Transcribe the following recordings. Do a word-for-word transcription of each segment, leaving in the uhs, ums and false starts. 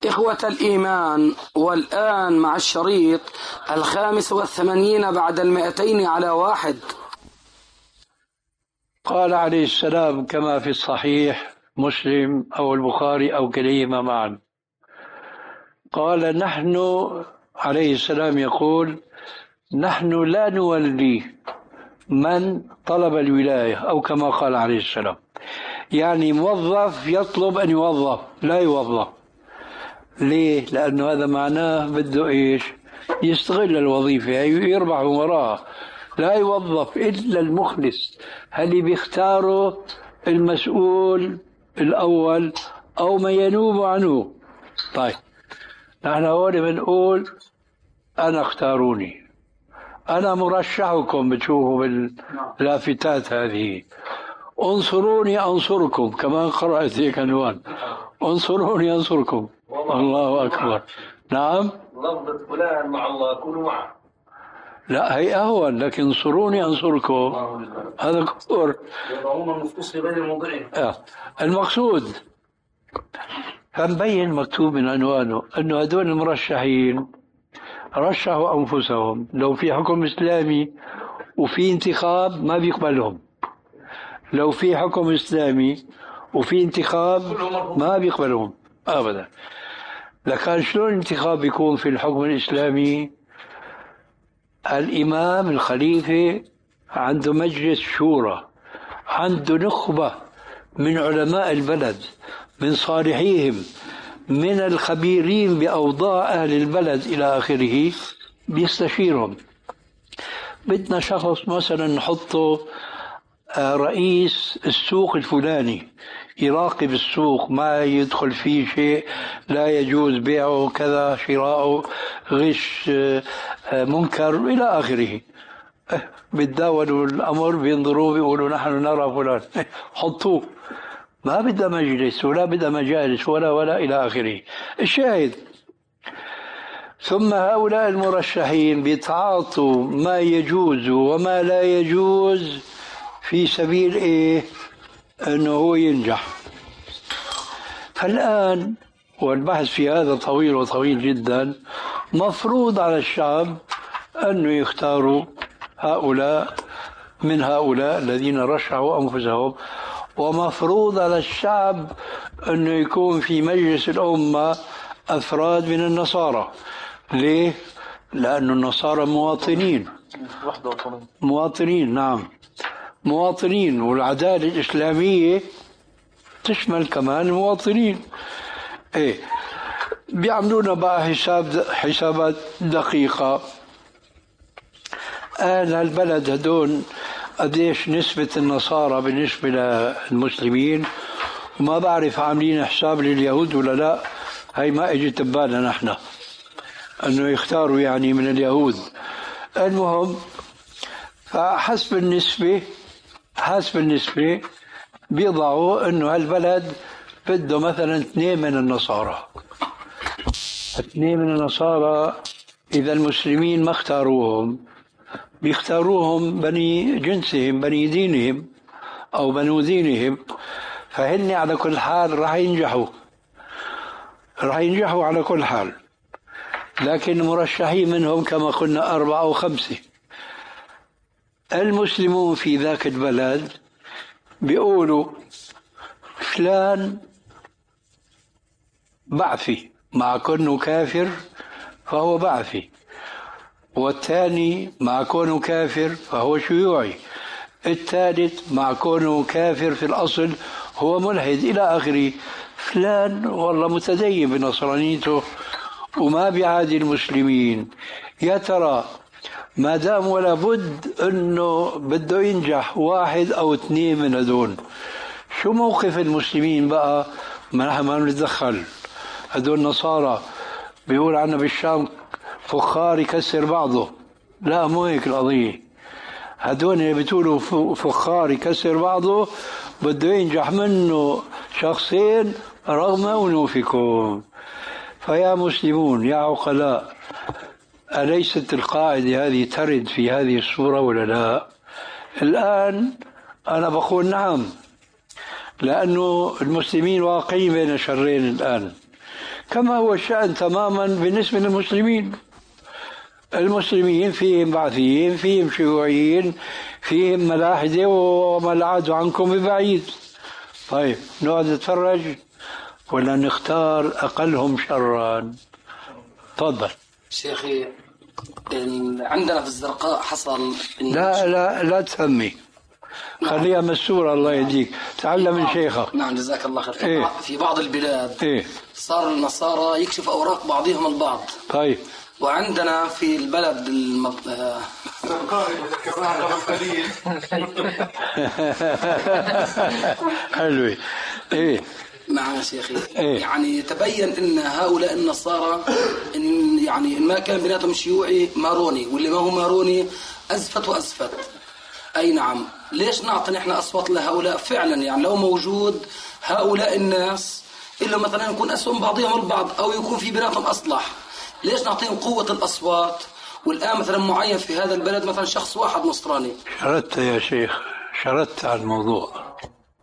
إخوة الإيمان، والآن مع الشريط الخامس والثمانين بعد المئتين على واحد. قال عليه السلام كما في الصحيح مسلم أو البخاري أو كليهما معا، قال نحن عليه السلام يقول: نحن لا نولي من طلب الولاية، أو كما قال عليه السلام، يعني موظف يطلب أن يوظف لا يوظف. ليه؟ لأنه هذا معناه بده إيش؟ يستغل الوظيفة يربح وراءها، لا يوظف إلا المخلص، هل بيختاره المسؤول الأول أو من ينوب عنه. طيب نحن هون بنقول أنا اختاروني، أنا مرشحكم، بتشوفوا باللافتات هذه، انصروني أنصركم، كمان قرأت هيك عنوان، انصروني أنصركم. الله أكبر. نعم، لفظة فلان مع الله كونوا معه، لا هي أهون، لكن انصروني أنصركم هذا كفر. يضعون النفوس في غير موضعهم. آه. المقصود فنبين مكتوب من عنوانه أنه هدول المرشحين رشحوا أنفسهم، لو في حكم إسلامي وفي انتخاب ما بيقبلهم، لو في حكم إسلامي وفي انتخاب ما بيقبلهم أبدا. لكن شلون الانتخاب يكون في الحكم الإسلامي؟ الإمام الخليفة عنده مجلس شورى، عنده نخبة من علماء البلد، من صالحيهم، من الخبيرين بأوضاع أهل البلد إلى آخره، بيستشيرهم. بدنا شخص مثلا نحطه رئيس السوق الفلاني، يراقب السوق، ما يدخل فيه شيء لا يجوز بيعه، كذا شراءه، غش، منكر إلى آخره. بتداولوا الأمر، بينظروا بيقولوا نحن نرى فلان، حطوه. ما بدأ مجلس ولا بدأ مجالس ولا ولا إلى آخره. الشاهد، ثم هؤلاء المرشحين بيتعاطوا ما يجوز وما لا يجوز في سبيل إيه؟ أنه هو ينجح. فالآن والبحث في هذا طويل وطويل جدا، مفروض على الشعب أنه يختاروا هؤلاء من هؤلاء الذين رشحوا أنفسهم، ومفروض على الشعب أنه يكون في مجلس الأمة أفراد من النصارى. ليه؟ لأن النصارى مواطنين، مواطنين نعم مواطنين، والعدالة الإسلامية تشمل كمان المواطنين. إيه، بيعملونا بقى حساب حسابات دقيقة. أهل البلد هدول قديش نسبة النصارى بالنسبة للمسلمين، وما بعرف عاملين حساب لليهود ولا لا، هاي ما اجت ببالنا نحن أنه يختاروا يعني من اليهود. المهم، فحسب النسبة حسب النسبة بيضعوا أنه هالبلد بده مثلا اثنين من النصارى. اثنين من النصارى إذا المسلمين ما اختاروهم، بيختاروهم بني جنسهم، بني دينهم أو بنو دينهم، فهن على كل حال راح ينجحوا راح ينجحوا على كل حال. لكن مرشحين منهم كما قلنا أربعة أو خمسة. المسلمون في ذاك البلد بيقولوا فلان بعثي، مع كونه كافر فهو بعثي، والثاني مع كونه كافر فهو شيوعي، الثالث مع كونه كافر في الأصل هو ملحد إلى آخره. فلان والله متدين بنصرانيته وما بيعادي المسلمين. يا ترى ما دام ولا بد أنه بده ينجح واحد أو اثنين من هدول، شو موقف المسلمين بقى؟ ما نحن ما نتدخل. هدول نصارى بيقول عنا بالشام فخار يكسر بعضه، لا مو هيك القضية. هدول اللي بتقولوا فخار يكسر بعضه بده ينجح منه شخصين رغم أنوفكم. فيا مسلمون يا عقلاء، أليست القاعدة هذه ترد في هذه الصورة ولا لا؟ الآن أنا بقول نعم، لأنه المسلمين واقعين بين شرين الآن. كما هو الشأن تماما بالنسبة للمسلمين. المسلمين فيهم بعثيين، فيهم شيوعيين، فيهم ملاحدة، وما العاد عنكم ببعيد. طيب نقعد نتفرج ولا نختار أقلهم شرا؟ تفضل شيخي. عندنا في الزرقاء حصل لا لا لا تسمي، خليها مسورة. الله يهديك، تعلم من شيخك. نعم جزاك الله خير. إيه؟ في بعض البلاد إيه؟ صار النصارى يكشف أوراق بعضهم البعض. طيب وعندنا في البلد المض... حلوة. إيه نعم يا شيخي. إيه؟ يعني تبين ان هؤلاء النصارى ان يعني إن ما كان بيناتهم شيوعي ماروني، واللي ما هو ماروني ازفت وازفت. اي نعم. ليش نعطي نحن اصوات لهؤلاء فعلا؟ يعني لو موجود هؤلاء الناس الا مثلا يكون اسهم بعضهم البعض او يكون في بيناتهم اصلح، ليش نعطيهم قوة الاصوات؟ والان مثلا معين في هذا البلد مثلا شخص واحد نصراني. شردت يا شيخ، شردت على الموضوع،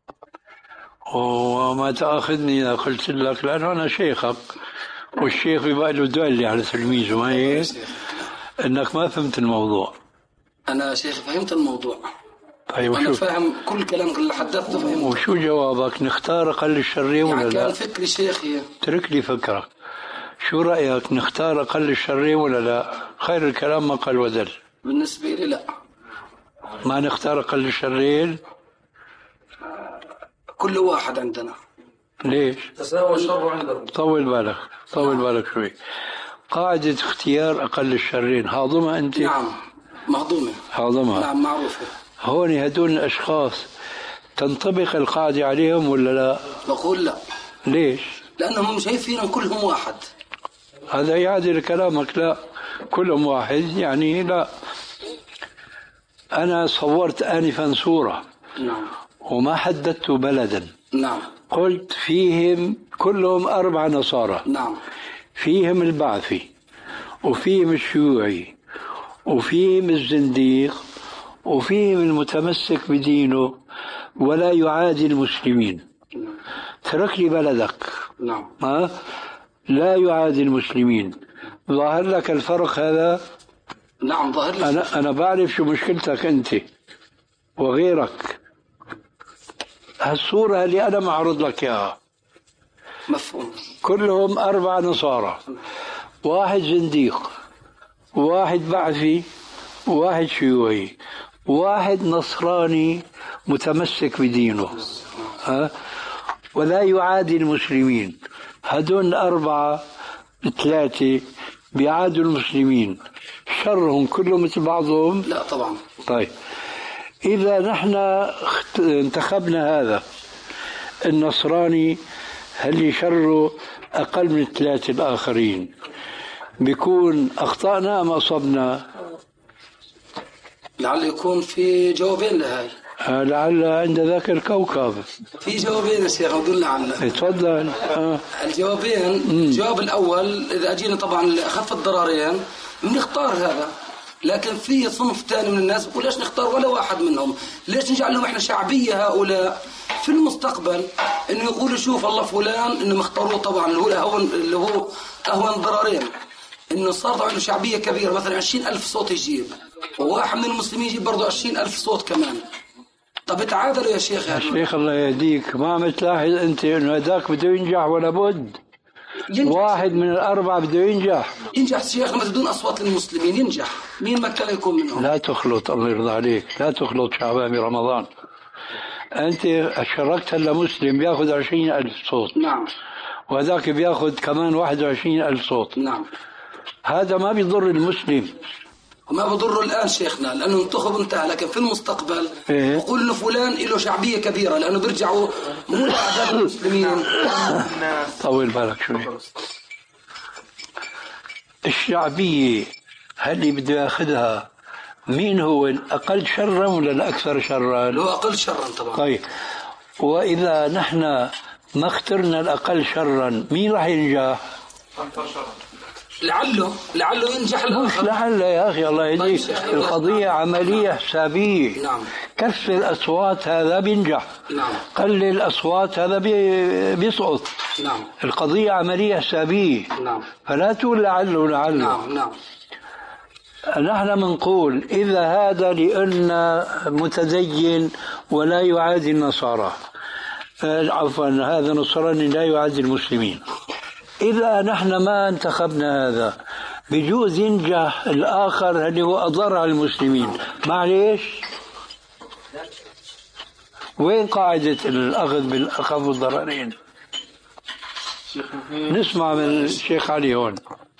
وما تأخذني إذا قلت لك، لأنه أنا شيخك، والشيخ يبقى له دلة على تلميذه، ما هيك؟ إنك ما فهمت الموضوع. أنا شيخ فهمت الموضوع. طيب أنا وشو فاهم كل كلام اللي حدثته فهمت. وشو جوابك؟ نختار أقل الشرين ولا يعني لا؟ كان فكري شيخي. اترك لي فكرك. شو رأيك، نختار أقل الشرين ولا لا؟ خير الكلام ما قل ودل. بالنسبة لي لا، ما نختار أقل الشرين. كل واحد عندنا. ليش؟ تساوى الشر عندهم. طول بالك، طول بالك شوي. قاعدة اختيار أقل الشرين هاضمة أنت؟ نعم مهضومة. هاضمة. نعم معروفة. هون هدول الأشخاص تنطبق القاعدة عليهم ولا لا؟ بقول لا. ليش؟ لأنهم شايفين كلهم واحد. هذا يعادل كلامك. لا، كلهم واحد يعني لا. أنا صورت آنفا صورة. نعم. وما حددت بلدا. نعم. قلت فيهم كلهم أربع نصارى. نعم. فيهم البعثي، وفيهم الشيوعي، وفيهم الزنديق، وفيهم المتمسك بدينه ولا يعادي المسلمين. ترك لي بلدك. نعم. ها؟ لا يعادي المسلمين. ظاهر لك الفرق هذا؟ نعم ظاهر لي. أنا أنا بعرف شو مشكلتك أنت وغيرك. هالصورة اللي أنا معرض لك إياها مفهوم. كلهم أربع نصارى، واحد زنديق، واحد بعثي، واحد شيوعي، واحد نصراني متمسك بدينه، ها؟ ولا يعادي المسلمين. هدول الأربعة ثلاثة بيعادوا المسلمين، شرهم كله مثل بعضهم؟ لا طبعا. طيب إذا نحن انتخبنا هذا النصراني اللي شره أقل من الثلاثة الآخرين، بيكون أخطأنا أم أصبنا؟ لعل يكون في جوابين لهاي. لعل عند ذاك الكوكب في جوابين يا شيخ أقول لعل. تفضل. آه. الجوابين. الجواب الأول إذا أجينا طبعا أخف الضررين بنختار هذا، لكن في صنف ثاني من الناس بيقول ليش نختار ولا واحد منهم؟ ليش نجعل لهم احنا شعبية هؤلاء في المستقبل؟ انه يقولوا شوف الله فلان انه مختاروه طبعا اللي هو اهون اللي هو اهون ضررين، انه صار طبعا له شعبية كبيرة مثلا عشرين ألف صوت يجيب، وواحد من المسلمين يجيب برضه عشرين ألف صوت كمان. طب تعادلوا يا شيخ. يا شيخ الله يهديك، ما عم تلاحظ انت انه هذاك بده ينجح ولا بد؟ ينجح. واحد من الأربعة بده ينجح. ينجح شيخ لما تدون أصوات للمسلمين ينجح، مين ما كان يكون منهم. لا تخلط، الله يرضى عليك، لا تخلط شعبان برمضان. أنت شاركت هلا مسلم بياخذ عشرين ألف صوت. نعم. وهذاك بياخذ كمان واحد وعشرين ألف صوت. نعم. هذا ما بيضر المسلم. وما بضره الآن شيخنا لأنه انتخب انتهى، لكن في المستقبل إيه؟ يقول له فلان له شعبية كبيرة لأنه بيرجعوا مو أعداد المسلمين. طول بالك شوي. الشعبية اللي بده ياخذها مين هو الأقل شرا ولا الأكثر شرا؟ هو أقل شرا طبعا. طيب وإذا نحن ما اخترنا الأقل شرا مين راح ينجح؟ لعله لعله ينجح مش الآخر. لعل يا أخي الله يهديك، القضية عملية حسابية. نعم. كف الأصوات هذا بينجح، نعم. قلل الأصوات هذا بي- بيسقط. نعم. القضية عملية حسابية. نعم. فلا تقول لعله لعله. نعم. نعم. نحن منقول إذا هذا لأن متدين ولا يعادي النصارى، عفوا هذا نصراني لا يعادي المسلمين، إذا نحن ما انتخبنا هذا بجوز ينجح الآخر اللي هو أضر على المسلمين. معليش وين قاعدة الأخذ بالأخف الضررين؟ نسمع من الشيخ علي هون.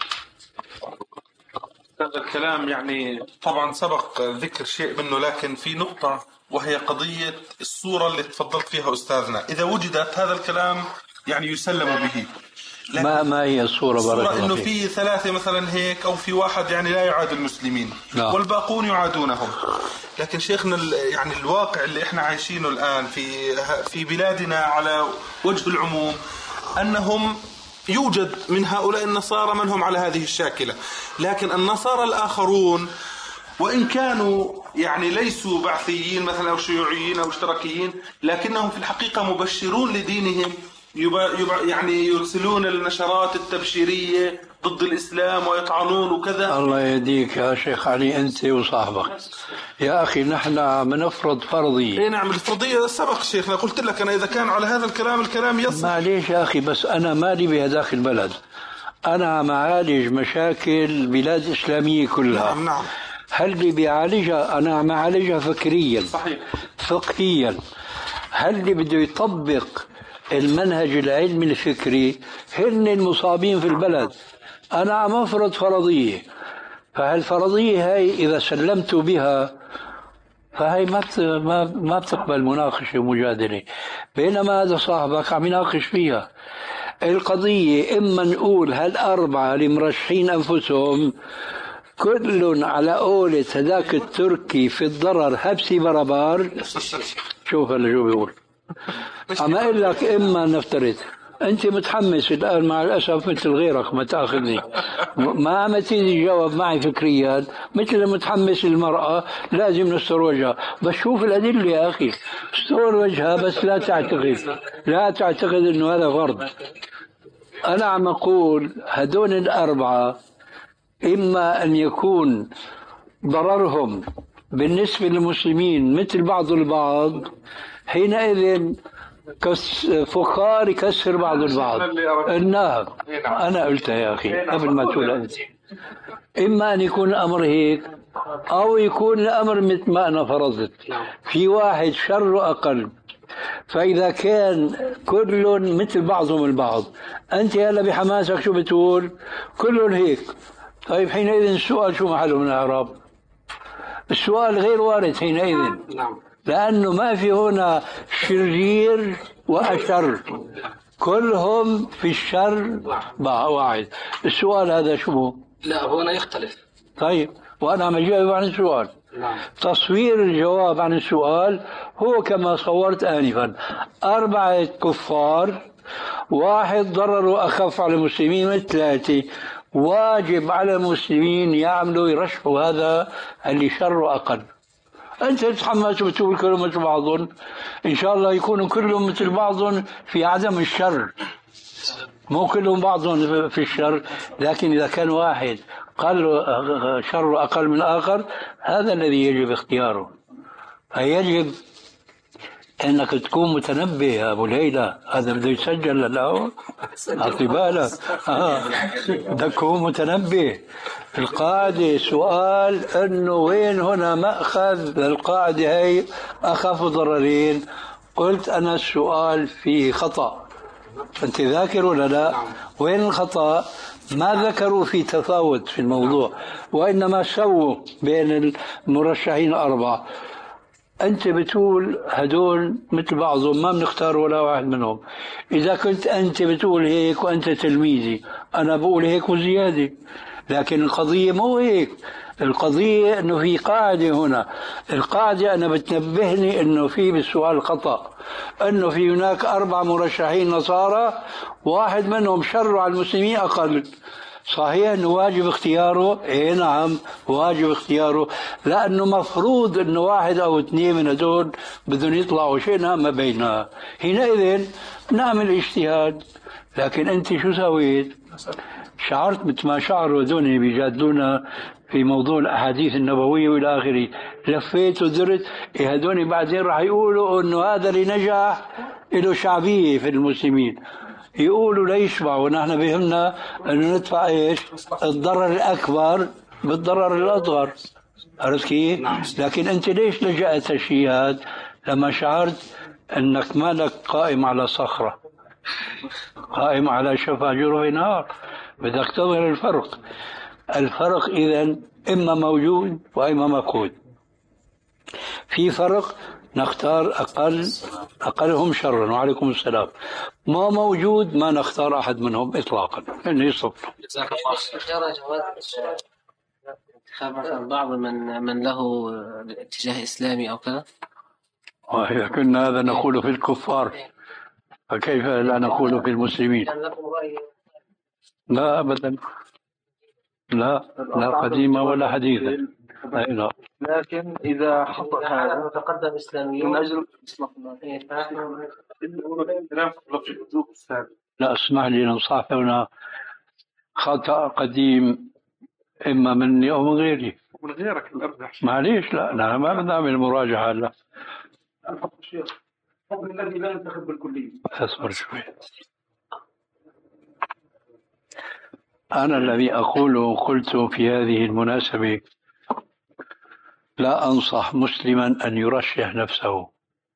هذا الكلام يعني طبعا سبق ذكر شيء منه، لكن في نقطة وهي قضية الصورة اللي تفضلت فيها أستاذنا. إذا وجدت هذا الكلام يعني يسلم به. ما ما هي الصورة؟ الصورة إنه في ثلاثة مثلا هيك، أو في واحد يعني لا يعاد المسلمين. لا. والباقون يعادونهم. لكن شيخنا يعني الواقع اللي إحنا عايشينه الآن في في بلادنا على وجه العموم أنهم يوجد من هؤلاء النصارى من هم على هذه الشاكلة، لكن النصارى الآخرون وإن كانوا يعني ليسوا بعثيين مثلا أو شيوعيين أو اشتراكيين، لكنهم في الحقيقة مبشرون لدينهم، يبا يبا يعني يرسلون النشرات التبشيرية ضد الإسلام ويطعنون وكذا. الله يهديك يا شيخ علي أنت وصاحبك. يا أخي نحن بنفرض فرضية. إيه نعم الفرضية سبق شيخنا، قلت لك أنا إذا كان على هذا الكلام الكلام يصح. معليش يا أخي، بس أنا مالي بهذاك البلد، أنا معالج مشاكل بلاد إسلامية كلها. نعم نعم. هل اللي بيعالجها أنا معالجها فكريا صحيح فقهيا، هل اللي بده يطبق المنهج العلمي الفكري هن المصابين في البلد. أنا عم أفرض فرضية، فهالفرضية هاي إذا سلمت بها فهي ما ما ما بتقبل مناقشة ومجادلة، بينما هذا صاحبك عم يناقش فيها القضية. إما نقول هالأربعة المرشحين أنفسهم كل على قولة هذاك التركي في الضرر هبسي بربار. شوف هلا شو بيقول. عم أقول لك إما نفترض أنت متحمس الآن مع الأسف مثل غيرك ما تأخذني، ما عم تيجي جواب معي فكريا مثل متحمس المرأة لازم نستر وجهها. بس شوف الأدلة يا أخي، استر وجهها بس لا تعتقد لا تعتقد إنه هذا فرض. أنا عم أقول هدول الأربعة إما أن يكون ضررهم بالنسبة للمسلمين مثل بعض البعض، حينئذ فخار يكسر بعض البعض. النعم أنا قلتها يا أخي قبل ما تقول أنت. إما أن يكون الأمر هيك أو يكون الأمر مثل ما أنا فرضت، في واحد شر أقل. فإذا كان كل مثل بعضهم البعض، أنت هلا بحماسك شو بتقول؟ كلهم هيك. طيب حينئذ السؤال شو محله من الإعراب؟ السؤال غير وارد حينئذ، لأنه ما في هنا شرير وأشر، كلهم في الشر واحد. السؤال هذا شو؟ لا هنا يختلف. طيب وأنا عم أجاوب عن السؤال. نعم. تصوير الجواب عن السؤال هو كما صورت آنفا، أربعة كفار، واحد ضرره أخف على المسلمين من ثلاثة، واجب على المسلمين يعملوا يرشحوا هذا اللي شره أقل. أنت تتحمس وتقول كلهم مثل بعضهم، إن شاء الله يكونوا كلهم مثل بعضهم في عدم الشر، مو كلهم بعضهم في الشر، لكن إذا كان واحد قال شر أقل من الآخر هذا الذي يجب اختياره. فيجب أنك تكون متنبه يا أبو ليلى، هذا بده يسجل لله أعطي بالك. آه. بدك تكون متنبه. القاعدة سؤال أنه وين هنا مأخذ للقاعدة هي أخف ضررين. قلت أنا السؤال فيه خطأ، أنت ذاكر ولا لا؟ وين الخطأ؟ ما ذكروا في تفاوت في الموضوع، وإنما سووا بين المرشحين الأربعة. أنت بتقول هدول مثل بعضهم ما بنختار ولا واحد منهم. إذا كنت أنت بتقول هيك وأنت تلميذي أنا بقول هيك وزيادة، لكن القضية مو هيك. القضية أنه في قاعدة هنا، القاعدة أنا بتنبهني أنه في بالسؤال خطأ، أنه في هناك أربع مرشحين نصارى واحد منهم شر على المسلمين أقل. صحيح أنه واجب اختياره، إيه نعم واجب اختياره، لأنه مفروض أنه واحد أو اثنين من هذول بدهم يطلعوا شئنا ما بيننا، حينئذ نعمل اجتهاد. لكن أنت شو سويت؟ شعرت مثل ما شعروا هذول بيجادلونا في موضوع الأحاديث النبوية وإلى آخره، لفيت ودرت، إيه هذول بعدين راح يقولوا أنه هذا اللي نجح له شعبية في المسلمين، يقولوا لا يشبعوا، ونحن بهمنا أنه ندفع إيش؟ الضرر الأكبر بالضرر الأصغر. عرفت كيف؟ لكن أنت ليش لجأت الشيء هذا لما شعرت أنك مالك قائم على صخرة، قائم على شفا جرف نار؟ بدك تظهر الفرق. الفرق إذن إما موجود وإما مفقود. في فرق نختار أقل أقلهم شرا، وعليكم السلام. ما موجود ما نختار أحد منهم إطلاقا، إنه يصبنا. جزاك الله خير. انتخاب بعض من من له اتجاه إسلامي أو كذا. وإذا كنا هذا نقول في الكفار فكيف لا نقول في المسلمين؟ لا أبدا، لا لا قديمة ولا حديثة. لا. لكن إذا حصل هذا تقدم إسلامي من أجل لا اسمح لي ننصح هنا خطأ قديم إما مني أو من غيري. من غيرك الأرجح. معليش، لا أنا ما بنعمل مراجعة. لا الحكم الذي لا ينتخب بالكلية. أصبر شوي. أنا الذي أقول قلت في هذه المناسبة لا أنصح مسلما أن يرشح نفسه،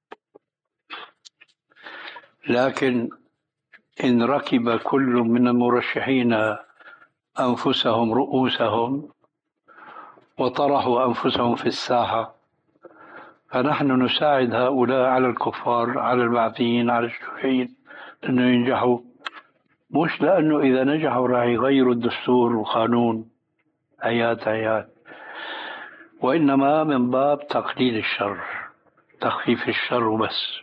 لكن إن ركب كل من المرشحين أنفسهم رؤوسهم وطرحوا أنفسهم في الساحة فنحن نساعد هؤلاء على الكفار، على البعثيين، على الشيوعيين أنه ينجحوا، مش لأنه إذا نجحوا راح يغيروا الدستور والقانون آيات آيات، وإنما من باب تقليل الشر، تخفيف الشر وبس.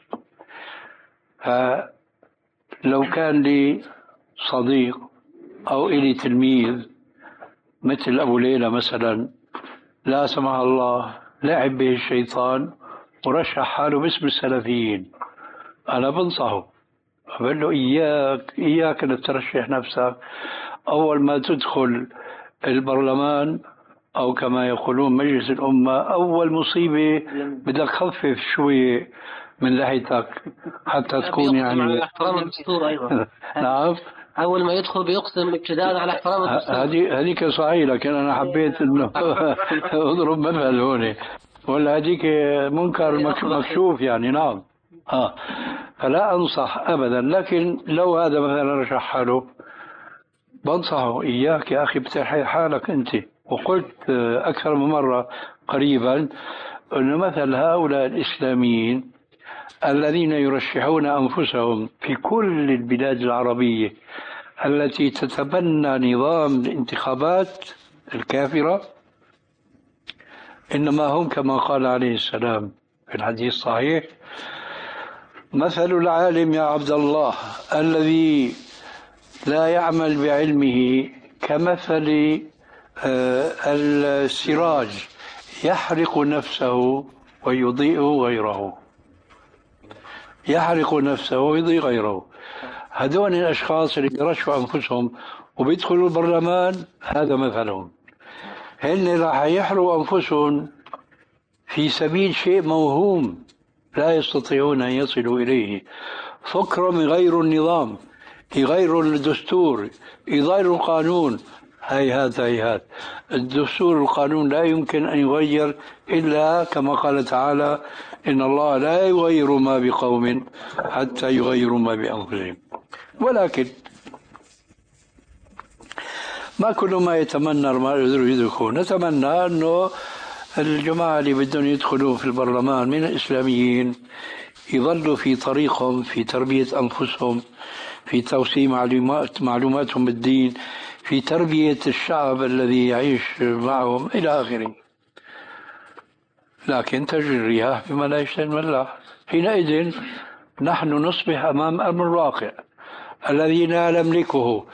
فلو كان لي صديق أو إلي تلميذ مثل أبو ليلى مثلا، لا سمح الله لعب به الشيطان ورشح حاله باسم السلفيين، أنا بنصحه أقول له إياك إياك أن ترشح نفسك. أول ما تدخل البرلمان أو كما يقولون مجلس الأمة، أول مصيبة بدك خفف شوي من لحيتك حتى تكون يعني على احترام الدستور أيضا. نعم، أول ما يدخل بيقسم ابتداء على احترام الدستور. هذه هذيك صحيح، لكن أنا حبيت إنه أضرب مثل هون، ولا هذيك منكر مكشوف يعني. نعم آه فلا أنصح أبدا، لكن لو هذا مثلا رشح حاله بنصحه إياك يا أخي بتحي حالك أنت. وقلت أكثر من مرة قريبا أنه مثل هؤلاء الإسلاميين الذين يرشحون أنفسهم في كل البلاد العربية التي تتبنى نظام الانتخابات الكافرة، إنما هم كما قال عليه السلام في الحديث الصحيح: مثل العالم يا عبد الله الذي لا يعمل بعلمه كمثل السراج يحرق نفسه ويضيء غيره، يحرق نفسه ويضيء غيره. هذول الأشخاص اللي يرشحوا أنفسهم وبيدخلوا البرلمان هذا مثلهم، هن راح يحرقوا أنفسهم في سبيل شيء موهوم لا يستطيعون أن يصلوا إليه، فكرهم يغيروا النظام، يغيروا الدستور، يغيروا القانون. هيهات هيهات الدستور والقانون لا يمكن أن يغير إلا كما قال تعالى: إن الله لا يغير ما بقوم حتى يغيروا ما بأنفسهم. ولكن ما كل ما يتمنى ما يقدروا يدركون. نتمنى أنه الجماعة اللي بدهم يدخلوا في البرلمان من الإسلاميين يظلوا في طريقهم في تربية أنفسهم، في توسيع معلومات معلوماتهم بالدين، في تربية الشعب الذي يعيش معهم إلى آخره. لكن تجري الرياح بما لا يشتهي الملاح. حينئذ نحن نصبح أمام أمر واقع الذي لا نملكه،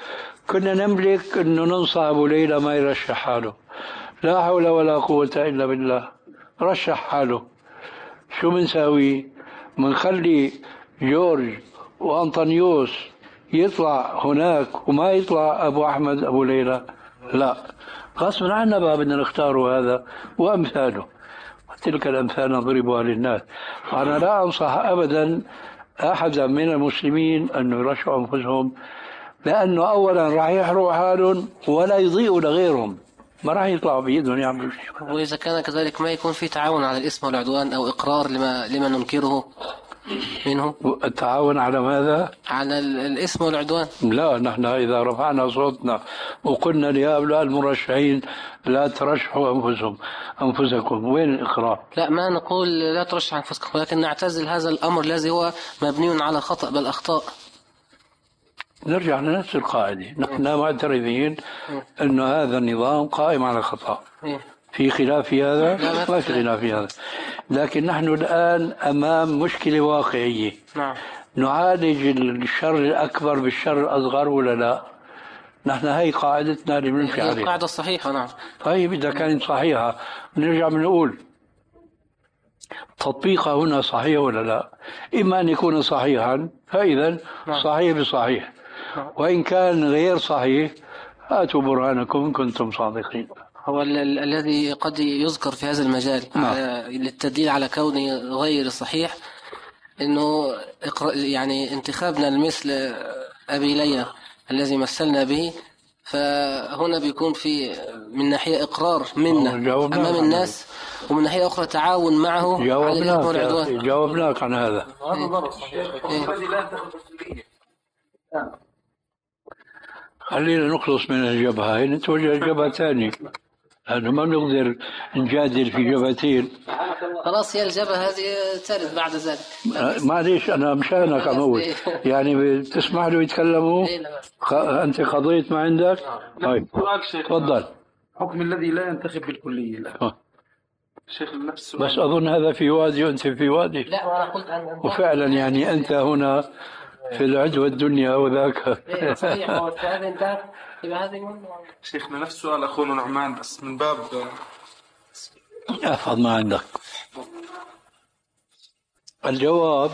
كنا نملك أنه ننصح أبو ليلى ما يرشح حاله، لا حول ولا قوة إلا بالله، رشح حاله. شو منساوي؟ منخلي جورج وأنطونيوس يطلع هناك وما يطلع أبو أحمد أبو ليلى؟ لا، غصبا عنا بقى بدنا نختاره هذا وأمثاله. تلك الأمثال نضربها للناس. أنا لا أنصح أبدا أحدا من المسلمين أن يرشحوا أنفسهم، لأنه أولا راح يحرقوا حالهم ولا يضيئوا لغيرهم، ما راح يطلعوا بإيدهم يعملوا شيء. وإذا كان كذلك ما يكون في تعاون على الإثم والعدوان أو إقرار لما لما ننكره منه. التعاون على ماذا؟ على الإثم والعدوان. لا، نحن إذا رفعنا صوتنا وقلنا لهؤلاء المرشحين لا ترشحوا أنفسهم أنفسكم، وين الإقرار؟ لا، ما نقول لا ترشح أنفسكم، ولكن نعتزل هذا الأمر الذي هو مبني على خطأ بل أخطاء. نرجع لنفس القاعدة، نحن معترفين أن هذا النظام قائم على خطأ. في خلاف في هذا؟ ما في خلاف في هذا، لكن نحن الآن أمام مشكلة واقعية. نعم. نعالج الشر الأكبر بالشر الأصغر ولا لا؟ نحن هي قاعدتنا اللي بنمشي عليها. هي القاعدة الصحيحة. نعم. طيب إذا كانت صحيحة نرجع بنقول تطبيقها هنا صحيح ولا لا؟ إما أن يكون صحيحا فإذا صحيح بصحيح، وإن كان غير صحيح هاتوا برهانكم إن كنتم صادقين. هو ال- ال- الذي قد يذكر في هذا المجال على للتدليل على كونه غير صحيح، انه يعني انتخابنا لمثل ابي ليلى الذي مثلنا به، فهنا بيكون في من ناحية اقرار منا امام الناس، ومن ناحية اخرى تعاون معه على الإثم والعدوان. جاوبناك عن هذا. خلينا نخلص من الجبهة، نتوجه لجبهة ثانية، لأنه ما نقدر نجادل في جبهتين. خلاص، هي الجبهة هذه ترد بعد ذلك. معليش أنا مشانك عم أقول، يعني بتسمح له يتكلموا؟ خ... أنت قضيت ما عندك؟ طيب تفضل. حكم الذي لا ينتخب بالكلية. لا شيخ نفسه، بس أظن هذا في وادي وأنت في وادي. لا، وأنا قلت أن وفعلا يعني أنت هنا في العدوى الدنيا وذاك. صحيح. وهذا انتهت بهذه. شيخنا نفس سؤال أخونا نعمان، بس من باب احفظ ما عندك. الجواب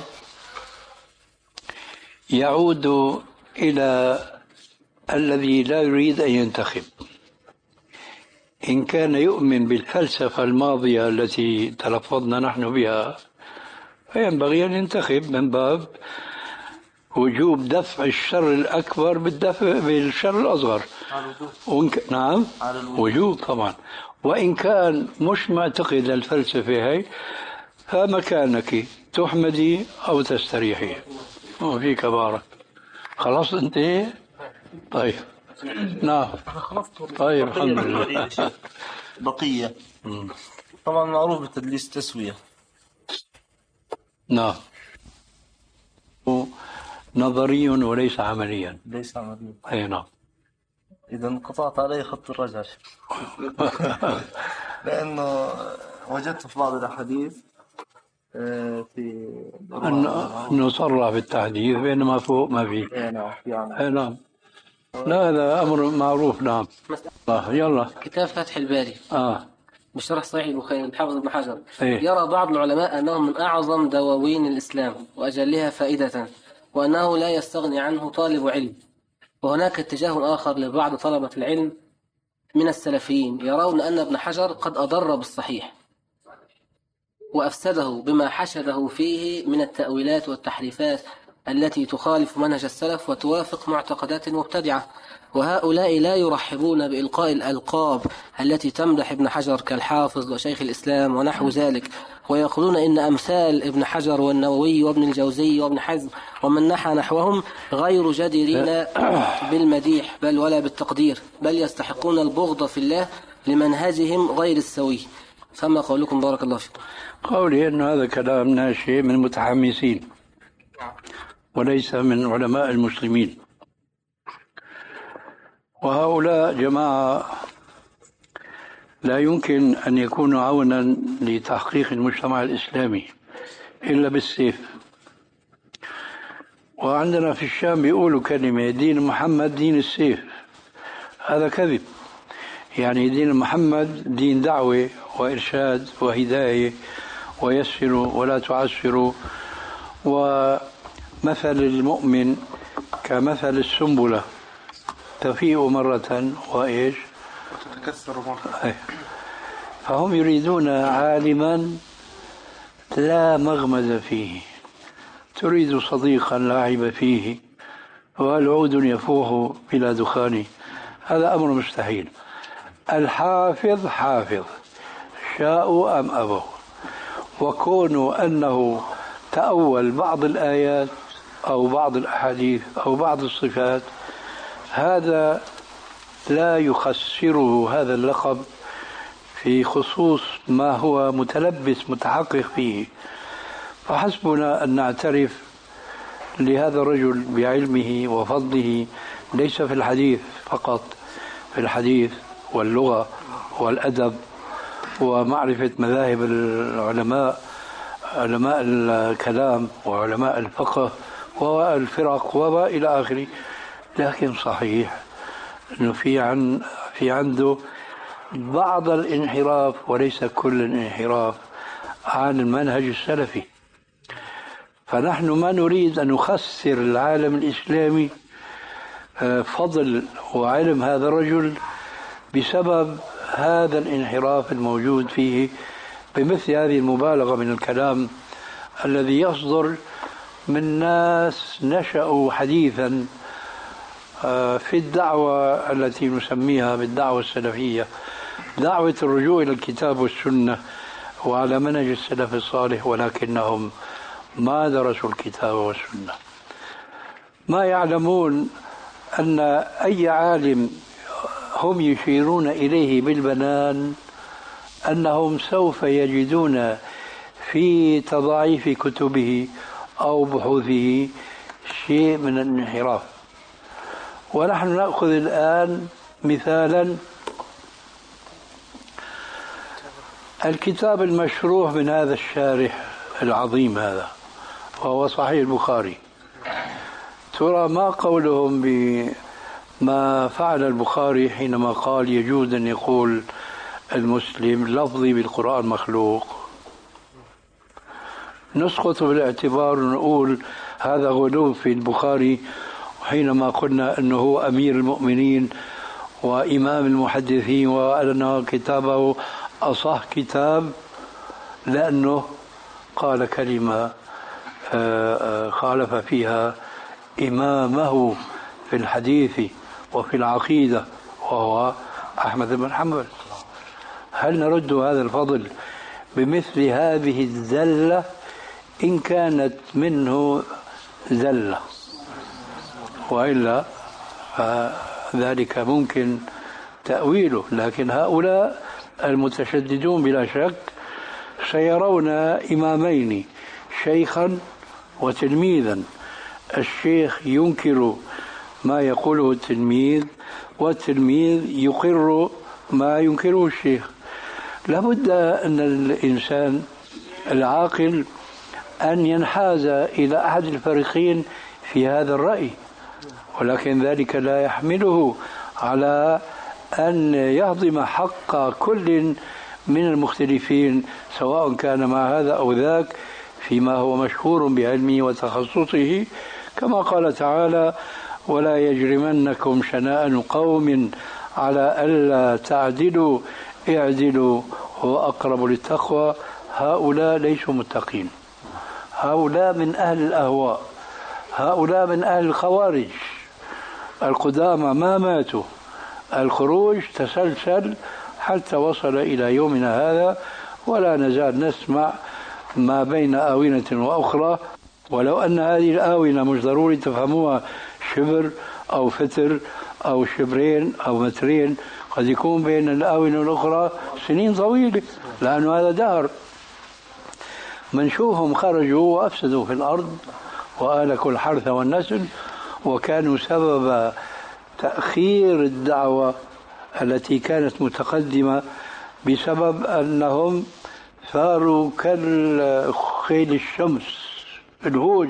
يعود إلى الذي لا يريد أن ينتخب. إن كان يؤمن بالفلسفة الماضية التي تلفظنا نحن بها فينبغي أن ينتخب من باب وجوب دفع الشر الأكبر بالدفع بالشر الأصغر. ك... نعم وجوب طبعا. وإن كان مش معتقد الفلسفة هي فمكانك تحمدي أو تستريحي وفيك بارك. خلاص انت. طيب نعم. طيب الحمد لله. بقية طبعا معروف بالتدليس تسوية. نعم. نظري وليس عمليا. ليس عمليا. أي نعم. إذا انقطعت علي خط الرجعة لأنه وجدت في بعض الأحاديث في أنه صرح بالتحديث بينما فوق ما في. أي نعم. لا هذا أمر معروف. نعم. يلا كتاب فتح الباري آه. بشرح صحيح البخاري الحافظ ابن حجر. إيه؟ يرى بعض العلماء أنه من أعظم دواوين الإسلام وأجلها فائدة، وأنه لا يستغني عنه طالب علم. وهناك اتجاه آخر لبعض طلبة العلم من السلفيين يرون أن ابن حجر قد أضر بالصحيح وأفسده بما حشده فيه من التأويلات والتحريفات التي تخالف منهج السلف وتوافق معتقدات المبتدعة. وهؤلاء لا يرحبون بإلقاء الألقاب التي تمدح ابن حجر كالحافظ وشيخ الإسلام ونحو ذلك، ويقولون إن أمثال ابن حجر والنووي وابن الجوزي وابن حزم ومن نحى نحوهم غير جديرين بالمديح بل ولا بالتقدير، بل يستحقون البغض في الله لمنهجهم غير السوي. فما قولكم بارك الله فيكم؟ قولي أن هذا كلام ناشئ من متحمسين وليس من علماء المسلمين، وهؤلاء جماعة لا يمكن أن يكونوا عونا لتحقيق المجتمع الإسلامي إلا بالسيف. وعندنا في الشام بيقولوا كلمة دين محمد دين السيف، هذا كذب. يعني دين محمد دين دعوة وإرشاد وهداية، ويسروا ولا تعسروا، ومثل المؤمن كمثل السنبلة تفيء مرة وإيش تتكسر مرة. فهم يريدون عالما لا مغمز فيه، تريد صديقا لا عيب فيه، والعود يفوح بلا دخان. هذا أمر مستحيل. الحافظ حافظ شاءوا أم أبوا، وكونوا أنه تأول بعض الآيات أو بعض الأحاديث أو بعض الصفات، هذا لا يخسره هذا اللقب في خصوص ما هو متلبس متحقق فيه. فحسبنا أن نعترف لهذا الرجل بعلمه وفضله، ليس في الحديث فقط، في الحديث واللغة والأدب ومعرفة مذاهب العلماء، علماء الكلام وعلماء الفقه والفرق وإلى آخره. لكن صحيح أنه في عن في عنده بعض الانحراف وليس كل الانحراف عن المنهج السلفي. فنحن ما نريد أن نخسر العالم الإسلامي فضل وعلم هذا الرجل بسبب هذا الانحراف الموجود فيه، بمثل هذه المبالغة من الكلام الذي يصدر من ناس نشأوا حديثا في الدعوة التي نسميها بالدعوة السلفية، دعوة الرجوع إلى الكتاب والسنة وعلى منهج السلف الصالح، ولكنهم ما درسوا الكتاب والسنة. ما يعلمون أن أي عالم هم يشيرون إليه بالبنان أنهم سوف يجدون في تضاعيف كتبه أو بحوثه شيء من الانحراف. ونحن نأخذ الآن مثالا الكتاب المشروح من هذا الشارح العظيم هذا، وهو صحيح البخاري. ترى ما قولهم بما فعل البخاري حينما قال يجوز أن يقول المسلم لفظي بالقرآن مخلوق؟ نسقط بالاعتبار ونقول هذا غلو في البخاري، حينما قلنا أنه هو أمير المؤمنين وإمام المحدثين وأن كتابه أصح كتاب، لأنه قال كلمة خالف فيها إمامه في الحديث وفي العقيدة وهو أحمد بن حنبل. هل نرد هذا الفضل بمثل هذه الزلة إن كانت منه زلة؟ وإلا فذلك ممكن تأويله. لكن هؤلاء المتشددون بلا شك سيرون إمامين، شيخا وتلميذا. الشيخ ينكر ما يقوله التلميذ، والتلميذ يقر ما ينكره الشيخ. لابد أن الإنسان العاقل أن ينحاز إلى أحد الفريقين في هذا الرأي، ولكن ذلك لا يحمله على أن يهضم حق كل من المختلفين، سواء كان مع هذا أو ذاك فيما هو مشهور بعلمه وتخصصه، كما قال تعالى: ولا يجرمنكم شنآن قوم على ألا تعدلوا اعدلوا هو أقرب للتقوى. هؤلاء ليسوا متقين، هؤلاء من أهل الأهواء، هؤلاء من أهل الخوارج القدامى ما ماتوا. الخروج تسلسل حتى وصل إلى يومنا هذا، ولا نزال نسمع ما بين آونة وأخرى. ولو أن هذه الآونة مش ضروري تفهموها شبر أو فتر أو شبرين أو مترين، قد يكون بين الآونة والأخرى سنين طويلة، لأنه هذا دهر. منشوفهم خرجوا وأفسدوا في الأرض وآلكوا الحرث والنسل، وكانوا سبب تأخير الدعوة التي كانت متقدمة، بسبب أنهم صاروا كالخيل الشمس الهوج،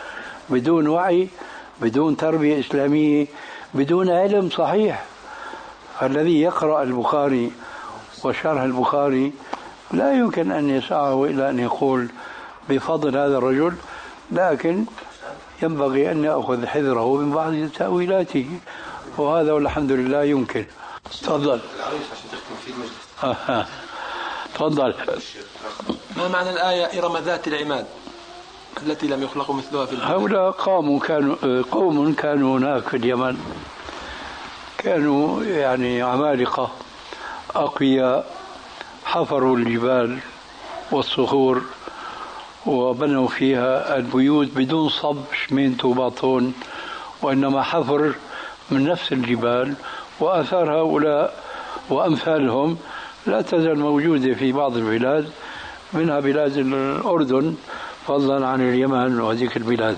بدون وعي، بدون تربية إسلامية، بدون علم صحيح. فالذي يقرأ البخاري وشرح البخاري لا يمكن أن يسعه إلى أن يقول بفضل هذا الرجل، لكن ينبغي أن يأخذ حذره من بعض تأويلاته، وهذا والحمد لله يمكن. تفضل. تفضل. ما معنى الآية إرم ذات العماد التي لم يخلق مثلها في البلاد؟ هؤلاء قوم كانوا قوم كانوا هناك في اليمن، كانوا يعني عمالقة أقوياء، حفروا الجبال والصخور وبنوا فيها البيوت بدون صب شمينت وباطون، وإنما حفر من نفس الجبال. وآثار هؤلاء وأمثالهم لا تزال موجودة في بعض البلاد، منها بلاد الأردن فضلا عن اليمن وهذيك البلاد.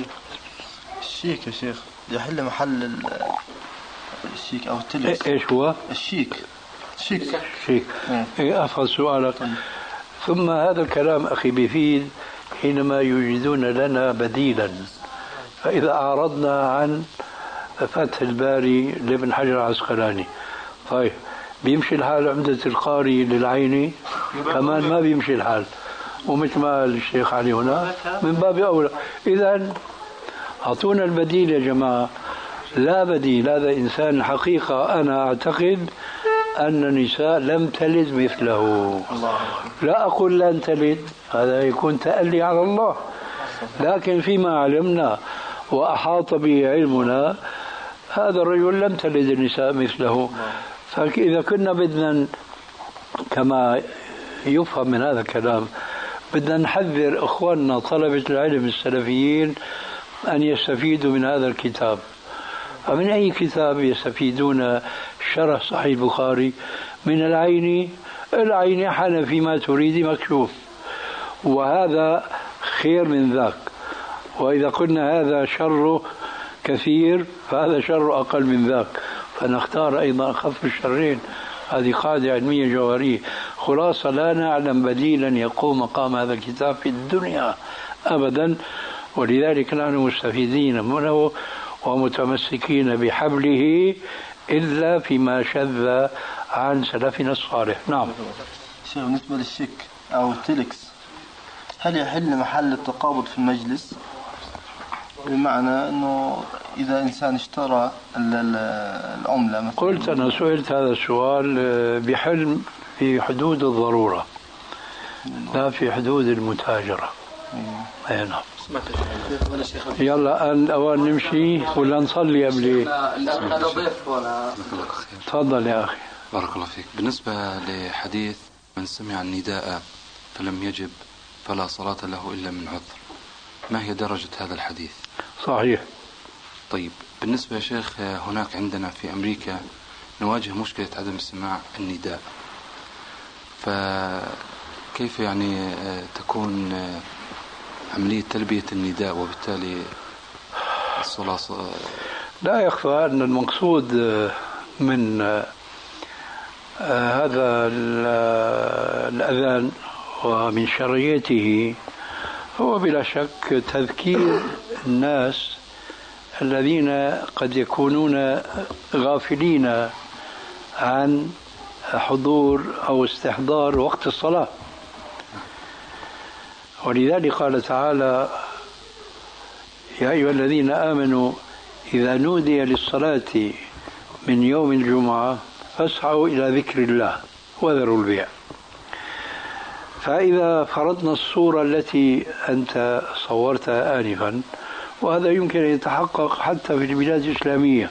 الشيك يا شيخ يحل محل الشيك أو التلس. إيش هو؟ الشيك. شيك. شيك. إيه أفضل سؤالك. ثم هذا الكلام أخي بيفيد حينما يوجدون لنا بديلا. فإذا أعرضنا عن فتح الباري لابن حجر العسقلاني، طيب بيمشي الحال عمدة القاري للعيني كمان ما بيمشي الحال، ومثل ما قال الشيخ علي هنا من باب أولى. إذن أعطونا البديل يا جماعة. لا بديل. هذا إنسان حقيقة أنا أعتقد أن النساء لم تلد مثله. لا أقول لن تلد، هذا يكون تألي على الله، لكن فيما علمنا وأحاط به علمنا هذا الرجل لم تلد النساء مثله. فإذا كنا بدنا كما يفهم من هذا الكلام بدنا نحذر إخواننا طلبة العلم السلفيين أن يستفيدوا من هذا الكتاب. فمن أي كتاب يستفيدون؟ شرح صحيح البخاري من العين. العين حنفي ما تريد مكشوف، وهذا خير من ذاك. وإذا قلنا هذا شر كثير فهذا شر أقل من ذاك، فنختار أيضا أخف الشرين. هذه قاعدة علمية جوهرية. خلاصة لا نعلم بديلا يقوم مقام هذا الكتاب في الدنيا أبدا، ولذلك نحن مستفيدين منه ومتمسكين بحبله إلا فيما شذ عن سلفنا الصالح. نعم. شيخ بالنسبة للشيك أو التلكس، هل يحل محل التقابض في المجلس؟ بمعنى أنه إذا إنسان اشترى العملة مثلا. قلت أنا سئلت هذا السؤال بحل في حدود الضرورة لا في حدود المتاجرة. أي نعم. يلا الأوان نمشي ولا نصلي قبل؟ هذا ضيف ولا؟ تفضل يا أخي. بارك الله فيك. بالنسبة لحديث من سمع النداء فلم يجب فلا صلاة له إلا من عذر، ما هي درجة هذا الحديث؟ صحيح. طيب بالنسبة يا شيخ، هناك عندنا في أمريكا نواجه مشكلة عدم استماع النداء، فكيف يعني تكون عملية تلبية النداء وبالتالي الصلاة؟ لا يخفى أن المقصود من هذا الأذان ومن شرعيته هو بلا شك تذكير الناس الذين قد يكونون غافلين عن حضور أو استحضار وقت الصلاة. ولذلك قال تعالى: يا أيها الذين آمنوا إذا نودي للصلاة من يوم الجمعة فاسعوا إلى ذكر الله وذروا البيع. فإذا فرضنا الصورة التي أنت صورتها آنفا، وهذا يمكن أن يتحقق حتى في البلاد الإسلامية،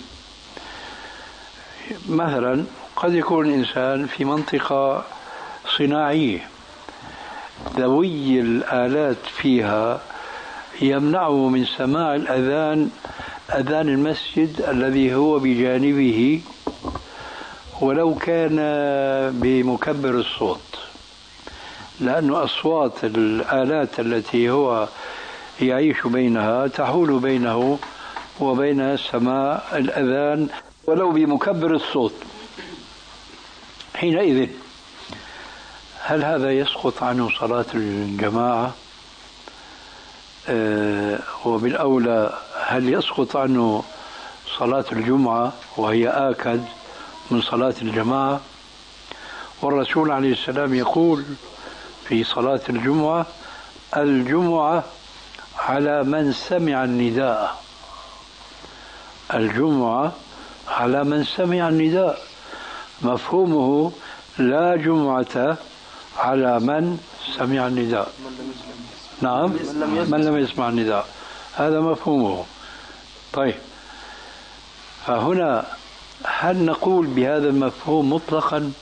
مثلا قد يكون الإنسان في منطقة صناعية ذوي الآلات فيها يمنعه من سماع الأذان، أذان المسجد الذي هو بجانبه، ولو كان بمكبر الصوت، لأن أصوات الآلات التي هو يعيش بينها تحول بينه وبين سماع الأذان ولو بمكبر الصوت. حينئذ هل هذا يسقط عنه صلاة الجماعة؟ أه وبالأولى هل يسقط عنه صلاة الجمعة وهي آكد من صلاة الجماعة. والرسول عليه السلام يقول في صلاة الجمعة: الجمعة على من سمع النداء. الجمعة على من سمع النداء، مفهومه لا جمعة على من سمع النداء. نعم، من لم يسمع النداء، هذا مفهومه. طيب، فهنا هل نقول بهذا المفهوم مطلقا،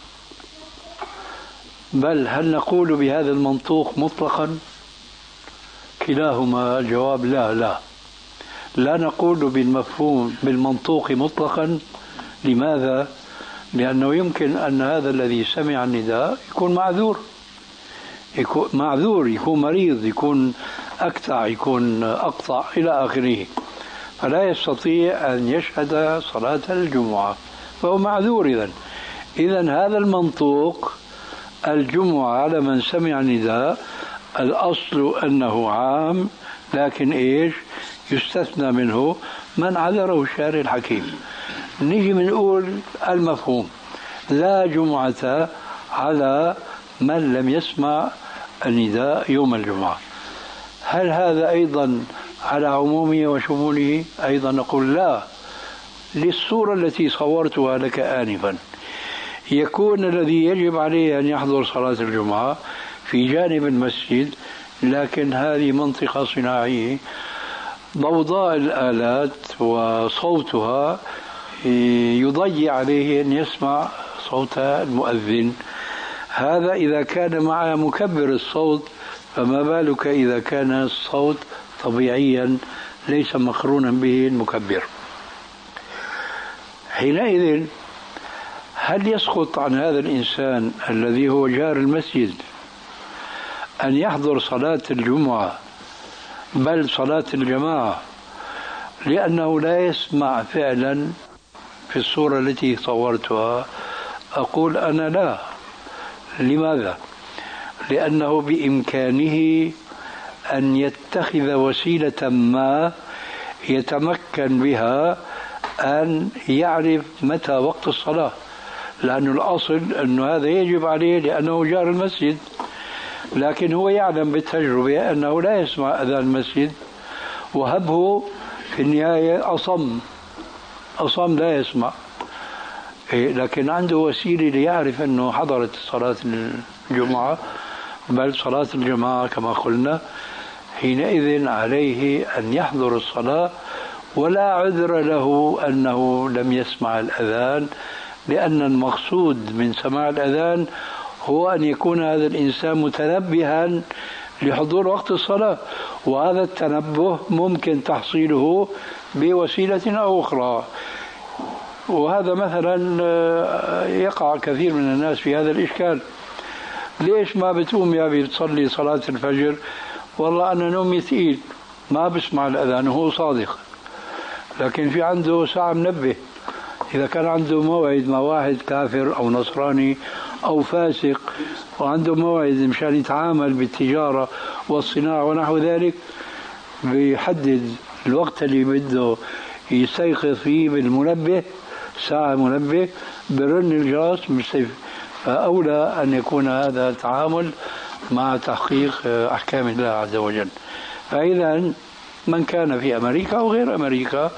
بل هل نقول بهذا المنطوق مطلقا؟ كلاهما الجواب لا لا لا نقول بالمفهوم بالمنطوق مطلقا. لماذا؟ لأنه يمكن أن هذا الذي سمع النداء يكون معذور، يكون معذور، يكون مريض، يكون أكتع، يكون أقطع إلى آخره، فلا يستطيع أن يشهد صلاة الجمعة، فهو معذور. إذن إذن هذا المنطوق الجمعة على من سمع النداء الأصل أنه عام، لكن إيش يستثنى منه من عذره الشارع الحكيم. نيجي بنقول المفهوم لا جمعة على من لم يسمع النداء يوم الجمعة. هل هذا أيضا على عمومه وشموله؟ أيضا نقول لا، للصورة التي صورتها لك آنفا. يكون الذي يجب عليه أن يحضر صلاة الجمعة في جانب المسجد، لكن هذه منطقة صناعية، ضوضاء الآلات وصوتها يضيع عليه أن يسمع صوت المؤذن. هذا إذا كان مع مكبر الصوت، فما بالك إذا كان الصوت طبيعيا ليس مقرونا به المكبر. حينئذ هل يسقط عن هذا الإنسان الذي هو جار المسجد أن يحضر صلاة الجمعة بل صلاة الجماعة لأنه لا يسمع فعلا في الصورة التي صورتها؟ أقول أنا لا. لماذا؟ لأنه بإمكانه أن يتخذ وسيلة ما يتمكن بها أن يعرف متى وقت الصلاة، لأن الأصل أنه هذا يجب عليه لأنه جار المسجد، لكن هو يعلم بالتجربة أنه لا يسمع أذان المسجد، وهبه في النهاية أصم أصم لا يسمع، لكن عنده وسيلة ليعرف أنه حضرت صلاة الجمعة بل صلاة الجماعة كما قلنا. حينئذ عليه أن يحضر الصلاة ولا عذر له أنه لم يسمع الأذان، لأن المقصود من سماع الأذان هو أن يكون هذا الإنسان متنبها لحضور وقت الصلاة، وهذا التنبه ممكن تحصيله بوسيلة أو أخرى. وهذا مثلا يقع كثير من الناس في هذا الإشكال: ليش ما بتقوم يا أبي بتصلي صلاة الفجر؟ والله أنا نومي ثقيل ما بسمع الأذان. وهو صادق، لكن في عنده ساعة منبه. إذا كان عنده موعد مع واحد كافر أو نصراني أو فاسق وعنده موعد مشان يتعامل بالتجارة والصناعة ونحو ذلك، بيحدد الوقت اللي بده يستيقظ فيه بالمنبه، ساعة منبه برن الجرس مستيقظ. فأولى أن يكون هذا تعامل مع تحقيق أحكام الله عز وجل. فإذا من كان في أمريكا أو غير أمريكا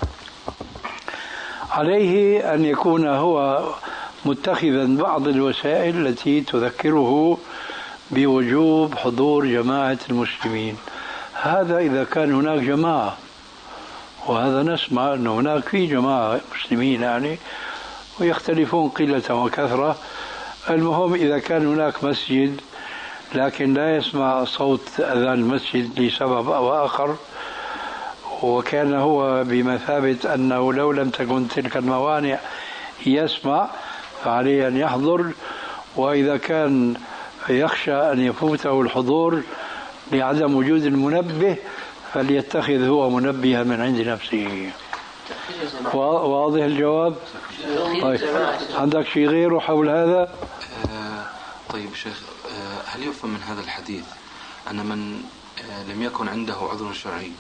عليه أن يكون هو متخذا بعض الوسائل التي تذكره بوجوب حضور جماعة المسلمين. هذا إذا كان هناك جماعة، وهذا نسمع أن هناك في جماعة مسلمين يعني ويختلفون قلة وكثرة. المهم إذا كان هناك مسجد لكن لا يسمع صوت أذان المسجد لسبب أو آخر، وكان هو بمثابة أنه لو لم تكن تلك الموانع يسمع، فعليه أن يحضر. وإذا كان يخشى أن يفوته الحضور لعدم وجود المنبه فليتخذ هو منبها من عند نفسه. واضح الجواب؟ طيب، عندك شيء غيره حول هذا؟ آه طيب شيخ، آه هل يفهم من هذا الحديث أن من آه لم يكن عنده عذر شرعي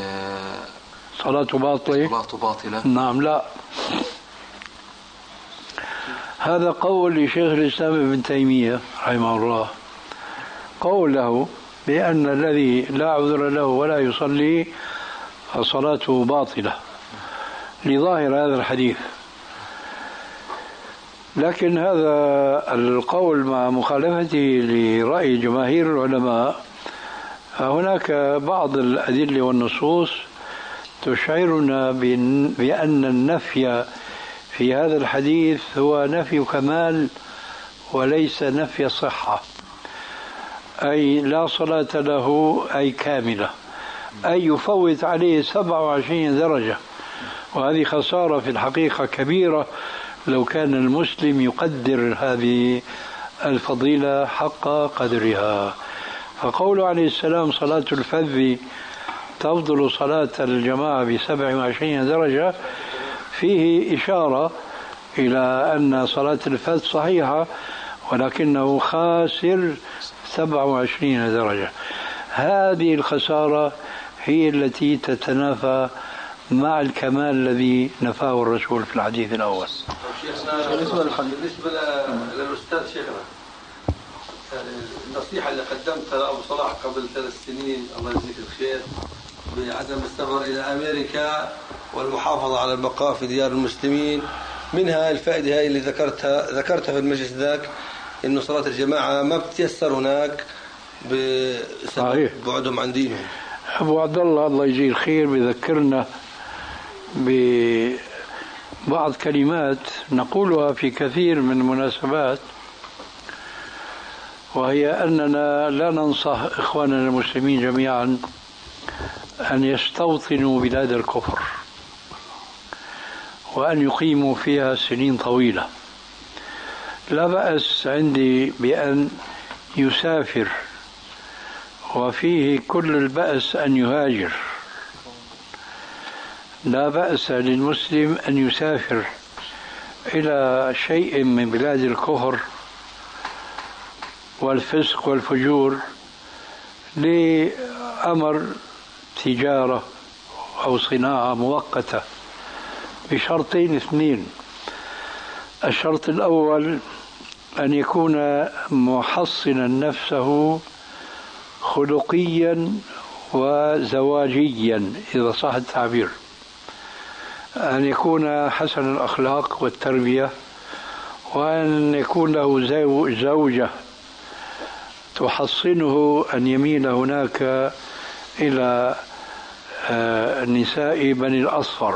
آه صلاته باطلة؟ صلاته باطلة؟ نعم لا. هذا قول لشيخ الإسلام ابن تيمية رحمه الله، قوله بأن الذي لا عذر له ولا يصلي فصلاته باطلة لظاهر هذا الحديث. لكن هذا القول مع مخالفته لرأي جماهير العلماء، هناك بعض الأدلة والنصوص تشعرنا بأن النفي في هذا الحديث هو نفي كمال وليس نفي صحة، أي لا صلاة له أي كاملة، أي يفوت عليه سبعة وعشرين درجة، وهذه خسارة في الحقيقة كبيرة لو كان المسلم يقدر هذه الفضيلة حق قدرها. فقوله عليه السلام صلاة الفذ تفضل صلاة الجماعة بسبع وعشرين درجة فيه إشارة إلى أن صلاة الفذ صحيحة ولكنه خاسر سبع وعشرين درجة. هذه الخسارة هي التي تتنافى مع الكمال الذي نفاه الرسول في الحديث الأول. بالنسبة للأستاذ شيخنا، النصيحة اللي قدمتها لأبو صلاح قبل ثلاث سنين الله يجزيك الخير بعدم السفر إلى أمريكا والمحافظة على البقاء في ديار المسلمين، منها الفائدة هاي اللي ذكرتها ذكرتها في المجلس ذاك، إنه صلاة الجماعة ما بتيسر هناك بسبب بعدهم عن دينهم. أبو عبد الله الله يجزيه الخير بذكرنا ببعض كلمات نقولها في كثير من المناسبات، وهي أننا لا ننصح إخواننا المسلمين جميعا أن يستوطنوا بلاد الكفر وأن يقيموا فيها سنين طويلة. لا بأس عندي بأن يسافر، وفيه كل البأس أن يهاجر. لا بأس للمسلم أن يسافر إلى شيء من بلاد الكفر والفسق والفجور لأمر تجارة أو صناعة مؤقتة بشرطين اثنين. الشرط الأول أن يكون محصنا نفسه خلقيا وزواجيا إذا صح التعبير، أن يكون حسن الأخلاق والتربية، وأن يكون له زوجة تحصنه أن يميل هناك إلى نساء بني الأصفر.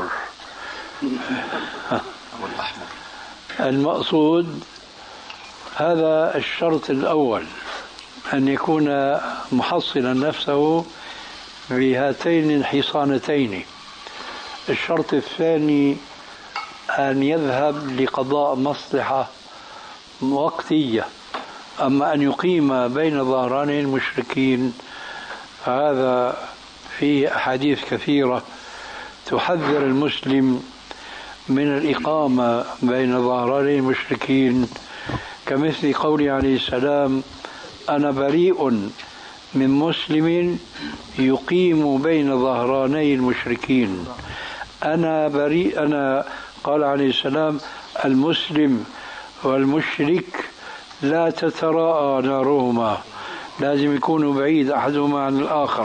المقصود هذا الشرط الأول، أن يكون محصنا نفسه بهاتين الحصانتين. الشرط الثاني أن يذهب لقضاء مصلحة وقتية، أما أن يقيم بين ظهراني المشركين هذا فيه أحاديث كثيرة تحذر المسلم من الإقامة بين ظهراني المشركين، كمثل قوله عليه السلام أنا بريء من مسلم يقيم بين ظهراني المشركين. أنا بريء أنا قال عليه السلام المسلم والمشرك لا تتراءى نارهما، لازم يكونوا بعيد أحدهما عن الآخر.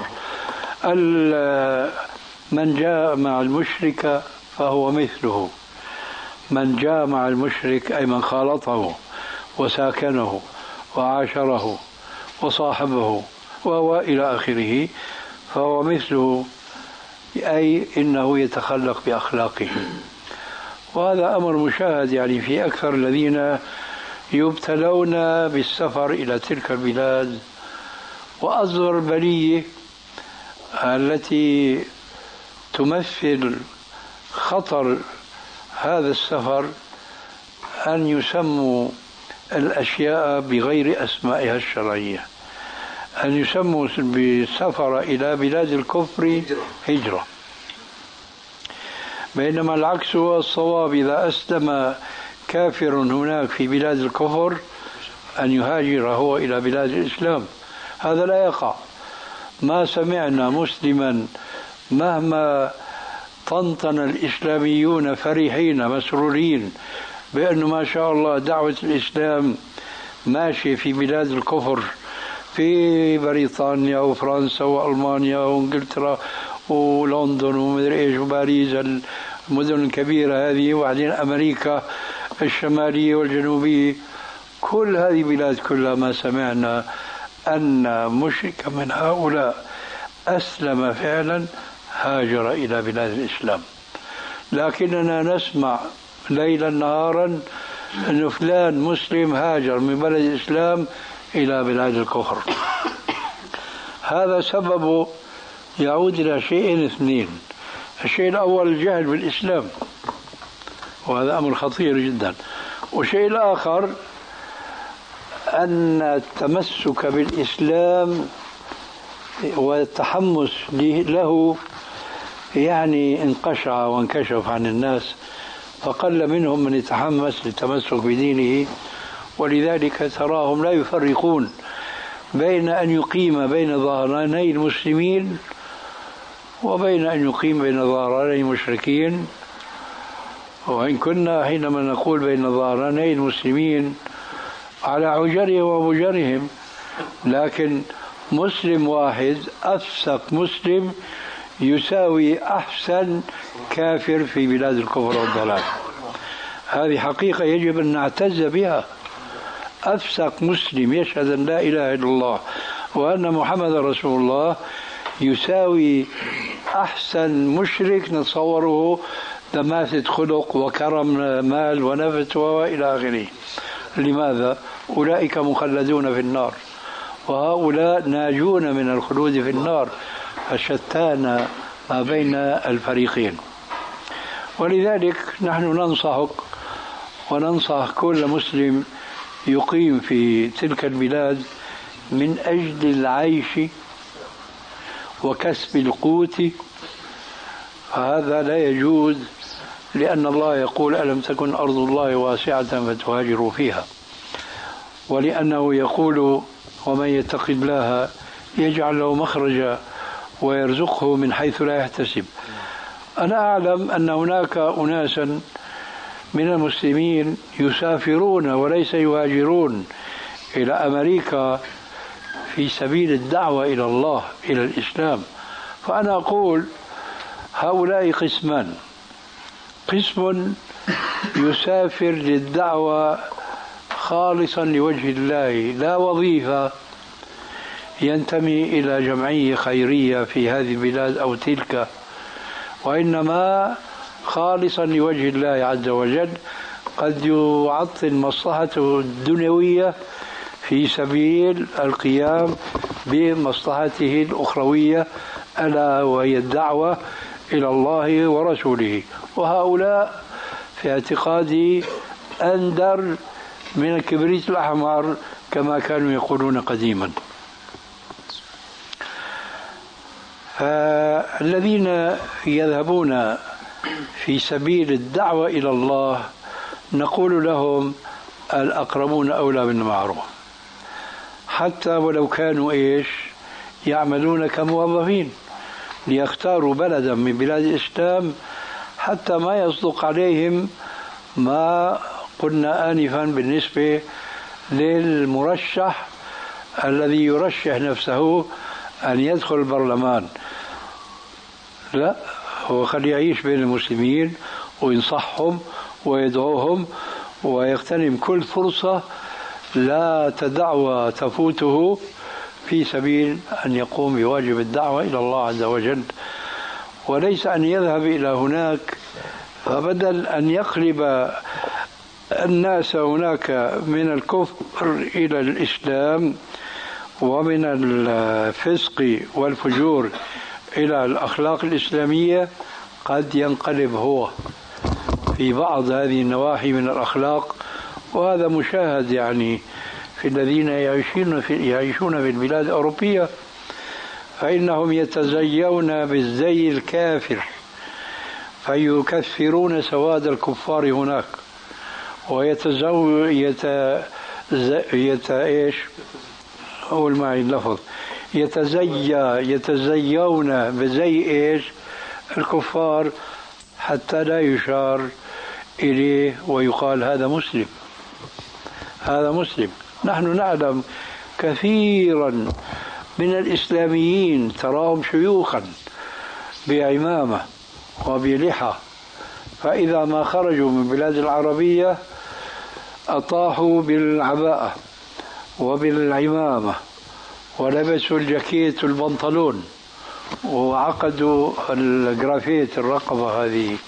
من جاء مع المشرك فهو مثله، من جاء مع المشرك أي من خالطه وساكنه وعاشره وصاحبه وهو إلى آخره فهو مثله، أي إنه يتخلق بأخلاقه. وهذا أمر مشاهد يعني في أكثر الذين يبتلون بالسفر إلى تلك البلاد. وأصغر بلية التي تمثل خطر هذا السفر أن يسموا الأشياء بغير أسمائها الشرعية، أن يسموا بالسفر إلى بلاد الكفر هجرة، بينما العكس هو الصواب. إذا أسلم كافر هناك في بلاد الكفر أن يهاجر هو إلى بلاد الإسلام. هذا لا يقع. ما سمعنا مسلما مهما طنطن الإسلاميون فرحين مسرورين بأنه ما شاء الله دعوة الإسلام ماشي في بلاد الكفر في بريطانيا وفرنسا وألمانيا وإنجلترا ولندن ومدري إيش وباريس المدن الكبيرة هذه، وبعدين أمريكا الشمالية والجنوبية، كل هذه بلاد كلها ما سمعنا أن مشرك من هؤلاء أسلم فعلا هاجر إلى بلاد الإسلام. لكننا نسمع ليلا نهارا أن فلان مسلم هاجر من بلد الإسلام إلى بلاد الكفر. هذا سببه يعود إلى شيئين اثنين. الشيء الأول الجهل بالإسلام، وهذا أمر خطير جدا. والشيء الآخر أن التمسك بالإسلام والتحمس له يعني انقشع وانكشف عن الناس، فقل منهم من يتحمس للتمسك بدينه. ولذلك تراهم لا يفرقون بين أن يقيم بين ظهراني المسلمين وبين أن يقيم بين ظهراني المشركين. وإن كنا حينما نقول بين ظهراني المسلمين على عجرهم ومجرهم، لكن مسلم واحد أفسق مسلم يساوي أحسن كافر في بلاد الكفر والضلال. هذه حقيقة يجب أن نعتز بها. أفسق مسلم يشهد أن لا إله إلا الله وأن محمد رسول الله يساوي أحسن مشرك نتصوره دماثة خلق وكرم مال ونفت وإلى آخره. لماذا؟ أولئك مخلدون في النار وهؤلاء ناجون من الخلود في النار، فشتان ما بين الفريقين. ولذلك نحن ننصحك وننصح كل مسلم يقيم في تلك البلاد من أجل العيش وكسب القوت، فهذا لا يجوز، لأن الله يقول ألم تكن أرض الله واسعة فتهاجروا فيها، ولأنه يقول ومن يتق الله يجعل له مخرجا ويرزقه من حيث لا يحتسب. أنا أعلم أن هناك أناسا من المسلمين يسافرون وليس يهاجرون إلى أمريكا في سبيل الدعوة إلى الله إلى الإسلام. فأنا أقول هؤلاء قسمان: قسم يسافر للدعوة خالصا لوجه الله، لا وظيفة ينتمي إلى جمعية خيرية في هذه البلاد أو تلك، وإنما خالصا لوجه الله عز وجل، قد يعطل مصلحته الدنيوية في سبيل القيام بمصلحته الأخروية ألا وهي الدعوة إلى الله ورسوله. وهؤلاء في اعتقادي أندر من الكبريت الأحمر كما كانوا يقولون قديما. فالذين يذهبون في سبيل الدعوة إلى الله نقول لهم الأقربون أولى بالمعروف، حتى ولو كانوا إيش يعملون كموظفين، ليختاروا بلدا من بلاد الإسلام حتى ما يصدق عليهم ما قلنا آنفا بالنسبة للمرشح الذي يرشح نفسه أن يدخل البرلمان. لا، هو خليه يعيش بين المسلمين وينصحهم ويدعوهم ويغتنم كل فرصة لا تدعوى تفوته في سبيل أن يقوم بواجب الدعوة إلى الله عز وجل، وليس أن يذهب إلى هناك فبدل أن يقلب الناس هناك من الكفر إلى الإسلام ومن الفسق والفجور إلى الأخلاق الإسلامية، قد ينقلب هو في بعض هذه النواحي من الأخلاق. وهذا مشاهد يعني في الذين يعيشون في, يعيشون في البلاد الأوروبية، فإنهم يتزيون بالزي الكافر فيكفرون سواد الكفار هناك، ويتزو يت يت ايش أقول معي اللفظ يتزي يتزيون بزي ايش الكفار، حتى لا يشار إليه ويقال هذا مسلم، هذا مسلم. نحن نعلم كثيرا من الإسلاميين تراهم شيوخا بعمامة وبلحى، فإذا ما خرجوا من بلاد العربية أطاحوا بالعباءة وبالعمامة ولبسوا الجاكيت والبنطلون وعقدوا الجرافيت الرقبة هذه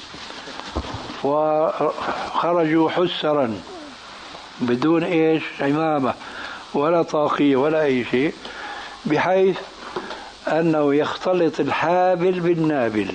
وخرجوا حسرا بدون إيش عمامة ولا طاقية ولا أي شيء، بحيث أنه يختلط الحابل بالنابل.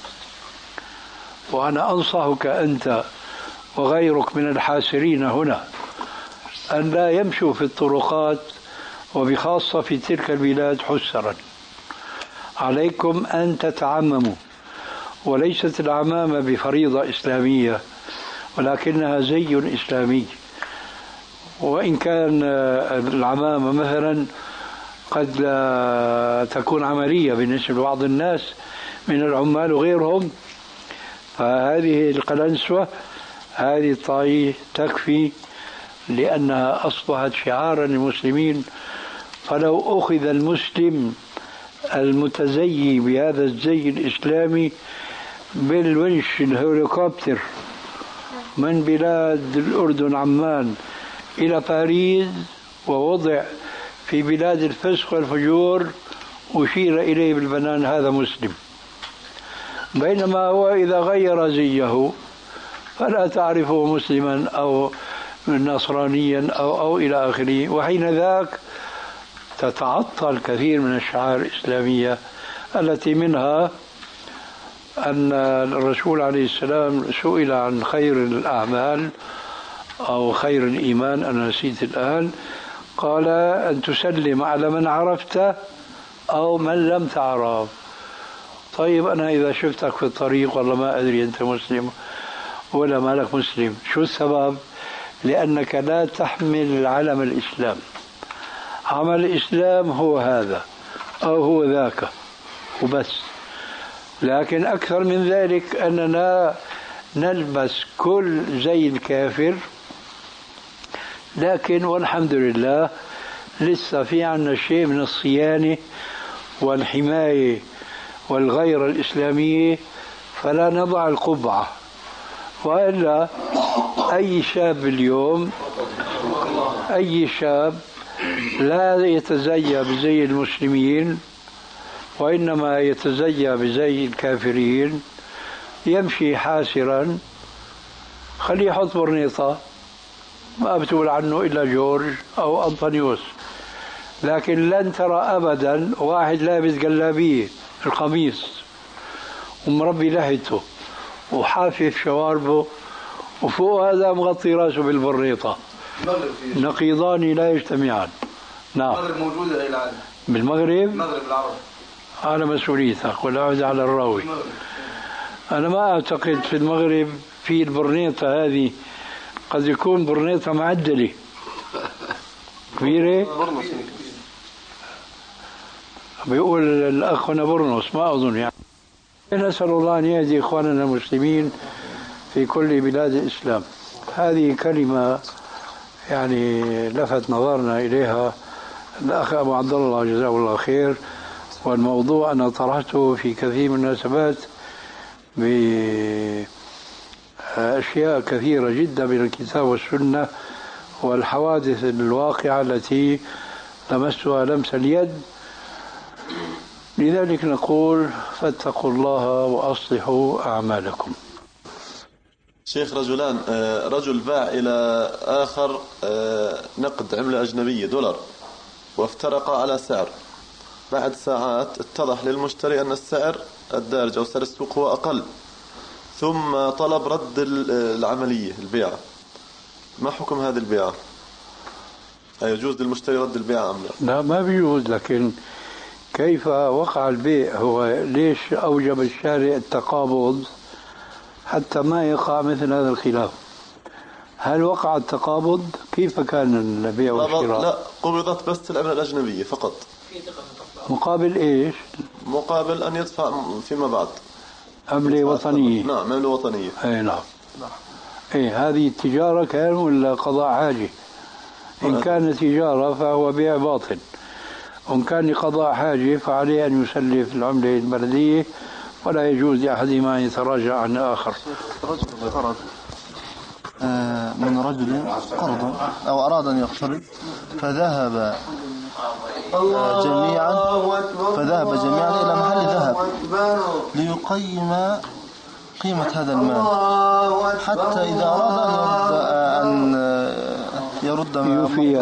وأنا أنصحك أنت وغيرك من الحاسرين هنا أن لا يمشوا في الطرقات وبخاصة في تلك البلاد حسرا. عليكم أن تتعمموا، وليست العمامة بفريضة إسلامية ولكنها زي إسلامي. وإن كان العمامة مثلا قد لا تكون عملية بالنسبة لبعض الناس من العمال وغيرهم، فهذه القلنسوة هذه الطاقية تكفي، لأنها أصبحت شعارا للمسلمين. فلو أخذ المسلم المتزيي بهذا الزي الإسلامي بالونش الهليكوبتر من بلاد الأردن عمان إلى باريس ووضع في بلاد الفسق والفجور أشير إليه بالبنان هذا مسلم، بينما هو إذا غير زيه فلا تعرفه مسلما أو نصرانيا أو, أو إلى آخره. وحين ذاك تتعطل كثير من الشعائر الإسلامية التي منها أن الرسول عليه السلام سئل عن خير الأعمال أو خير الإيمان، أنا نسيت الآن، قال أن تسلم على من عرفت أو من لم تعرف. طيب أنا إذا شفتك في الطريق والله ما أدري أنت مسلم ولا مالك مسلم، شو السبب؟ لأنك لا تحمل علم الإسلام. عمل الإسلام هو هذا أو هو ذاك وبس. لكن أكثر من ذلك أننا نلبس كل زي الكافر، لكن والحمد لله لسه في عنا شيء من الصيانة والحماية والغيرة الإسلامية، فلا نضع القبعة. وإلا أي شاب اليوم، أي شاب لا يتزيى بزي المسلمين وإنما يتزيى بزي الكافرين، يمشي حاسرا، خليه يحط برنيطة ما بتقول عنه إلا جورج أو أنطونيوس، لكن لن ترى أبدا واحد لابس جلابية القميص ومربي لحيته وحافف شواربه وفوق هذا مغطي راسه بالبريطة، نقيضان لا يجتمعان. نعم. المغرب موجودة هي العادة. بالمغرب؟ المغرب العربي. على مسؤوليتك ولا عود على الراوي. أنا ما أعتقد في المغرب في البرنيطة هذه، قد يكون برنيطة معدلة كبيرة. بيقول الأخ هنا برنوس، ما أظن يعني. نسأل الله أن يهدي إخواننا المسلمين في كل بلاد الإسلام. هذه كلمة يعني لفت نظرنا إليها الأخ أبو عبد الله جزاه الله خير، والموضوع أنا طرحته في كثير من المناسبات بأشياء كثيرة جدا من الكتاب والسنة والحوادث الواقعة التي لمسها لمس اليد. لذلك نقول فاتقوا الله وأصلحوا أعمالكم. شيخ، رجلان رجل باع إلى آخر نقد عملة أجنبية دولار وافترقا على سعر، بعد ساعات اتضح للمشتري أن السعر الدارج أو سعر السوق هو أقل، ثم طلب رد العملية البيعة. ما حكم هذه البيعة؟ يجوز للمشتري رد البيعة أم لا؟ لا ما بيجوز، لكن كيف وقع البيع؟ هو ليش أوجب الشارع التقابض حتى ما يقع مثل هذا الخلاف؟ هل وقع التقابض؟ كيف كان البيع والشراء؟ لا، قبضت بس العملة الأجنبية فقط. مقابل إيش؟ مقابل أن يدفع فيما بعد عملة وطنية. نعم، عملة وطنية. أي نعم. إيه هذه التجارة كان ولا قضاء حاجة؟ إن كان تجارة فهو بيع باطل، وإن كان لقضاء حاجة فعليه أن يسلف العملة البلدية، ولا يجوز لأحدهما أن يتراجع عن الآخر. رجل قرض من رجل قرض أو أراد أن يقترض فذهب جميعا فذهب جميعا إلى محل ذهب ليقيم قيمة هذا المال، حتى إذا أراد أن يرد ما يوفيه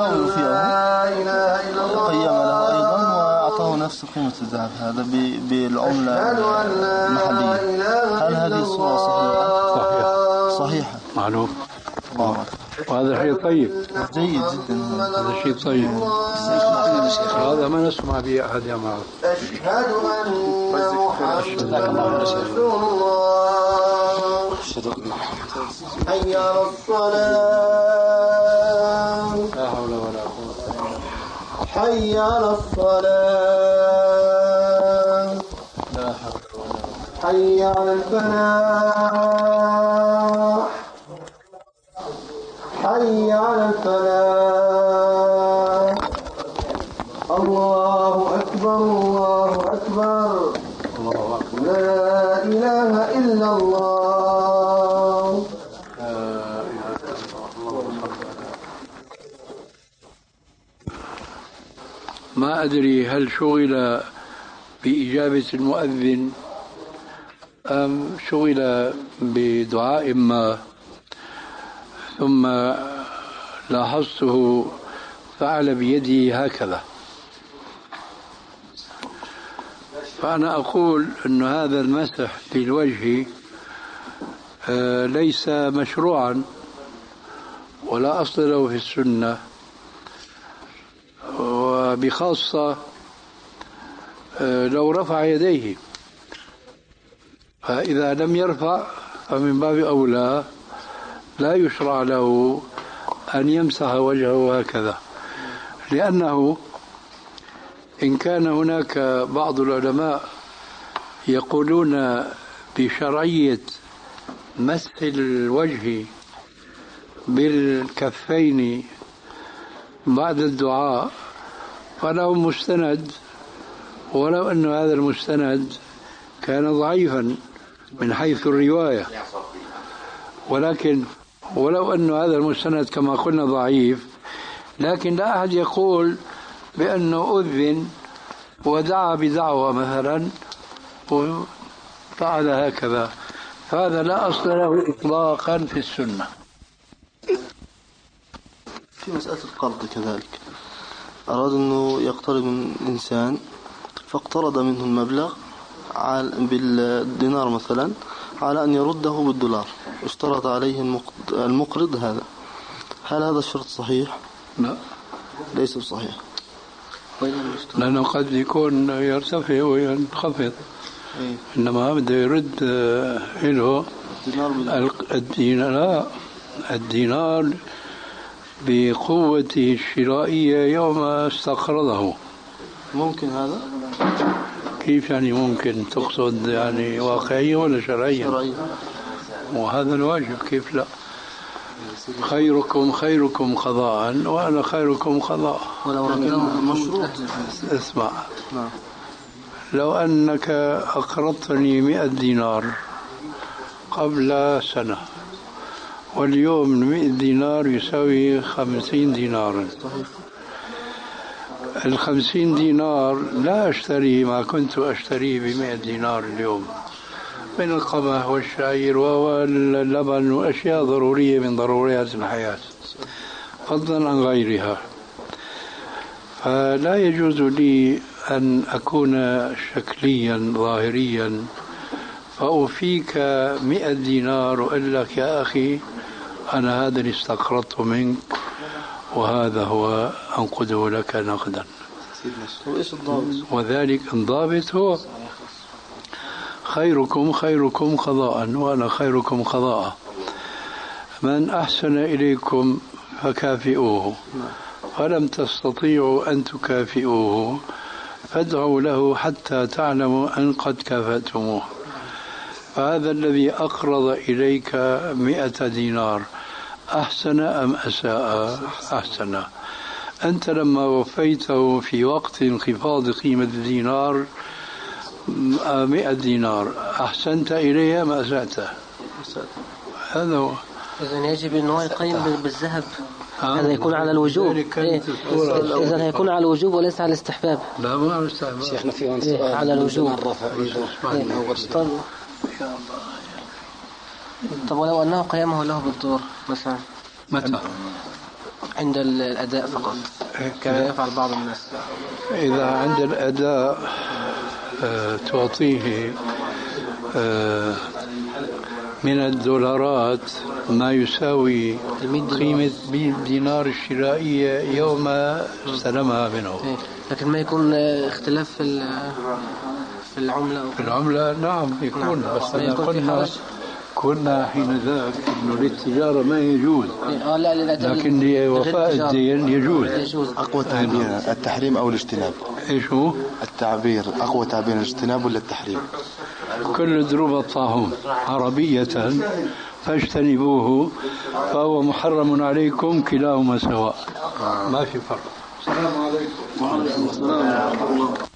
قيم له أيضا وأعطاه نفس قيمة الذهب هذا بالعملة المحلية. هل هذه الصورة صحيحة؟ صحيحة. معلوم. وهذا شيء طيب جيد جدا. هذا شيء طيب. هذا ما نسمع به أحد يا معه. أشهد أن محمدا رسول الله. حي على الصلاة. لا حول ولا قوة إلا بالله. حي على الصلاة. لا حول ولا قوة. حي على الفلاح. حي على الفلاح. الله أكبر الله أكبر. لا إله إلا الله. ما أدري هل شغل بإجابة المؤذن أم شغل بدعاء ما، ثم لاحظته فعل بيده هكذا. فأنا أقول أن هذا المسح للوجه ليس مشروعا ولا أصل له في السنة، وبخاصة لو رفع يديه، فإذا لم يرفع فمن باب أولى لا يشرع له أن يمسح وجهه هكذا، لأنه إن كان هناك بعض العلماء يقولون بشرعية مسح الوجه بالكفين بعد الدعاء فلهم مستند، ولو أن هذا المستند كان ضعيفا من حيث الرواية، ولكن ولو أن هذا المستند كما قلنا ضعيف، لكن لا أحد يقول بأنه أذن ودعا بدعوة مثلا وفعل هكذا، فهذا لا أصل له إطلاقا في السنة. في مسألة القرض كذلك، أراد أنه يقترض من إنسان فاقترض منه المبلغ بالدينار مثلا على أن يرده بالدولار، اشترط عليه المقرض هذا، هل هذا الشرط صحيح؟ لا، ليس بصحيح، لأنه قد يكون يرتفع وينخفض، إنما بده يرد له الدينار. لا، الدينار بقوته الشرائية يوم استقرضه. ممكن هذا؟ كيف يعني ممكن؟ تقصد يعني واقعية ولا شرعية؟ شرعية. وهذا الواجب، كيف لا؟ خيركم خيركم قضاء وأنا خيركم قضاء. ولو ركنه مشروط. اسمع، نعم. لو أنك أقرضتني مئة دينار قبل سنة، واليوم مئة دينار يساوي خمسين دينارا، الخمسين دينار لا أشتريه ما كنت أشتريه بمئة دينار اليوم من القمح والشعير واللبن وأشياء ضرورية من ضروريات الحياة، فضلا عن غيرها. فلا يجوز لي أن أكون شكليا ظاهريا فأوفيك مئة دينار وأقول لك يا أخي أنا هذا اللي استقرضته منك وهذا هو أنقذه لك نقدا. وذلك الضابط هو خيركم خيركم قضاء وأنا خيركم قضاء، من أحسن إليكم فكافئوه، فلم تستطيعوا أن تكافئوه فادعوا له حتى تعلموا أن قد كافأتموه. فهذا الذي أقرض إليك مئة دينار أحسن أم أساء؟ أحسن. أنت لما وفيته في وقت انخفاض قيمة الدينار مئة دينار أحسنت إليه أم أسأت؟ هذا هو. إذن يجب أن هو يقيم بالذهب. هذا يكون على الوجوب. إيه. إذن هيكون على الوجوب وليس على الاستحباب. لا ما على الاستحباب. شيخنا في عنصر إيه. على الوجوب. إيه. طب. طب ولو أنه قيامه له بالدور مثلا. متى؟ عند الأداء فقط كما يفعل بعض الناس. إذا عند الأداء آه تعطيه آه من الدولارات ما يساوي قيمة دينار الشرائية يوم استلمها منه. لكن ما يكون اختلاف في في العملة في العملة نعم يكون. نعم. بس أنا قلنا كنا حين ذاك إنه للتجارة ما يجوز. آه لا لكن لوفاء الدين يجوز. يجوز. أقوى تعبير التحريم أو الاجتناب؟ إيش هو؟ التعبير أقوى تعبير الاجتناب ولا التحريم؟ كل دروب الطاعون عربية فاجتنبوه فهو محرم عليكم كلاهما سواء ما في فرق. السلام عليكم. وعليكم السلام ورحمة الله.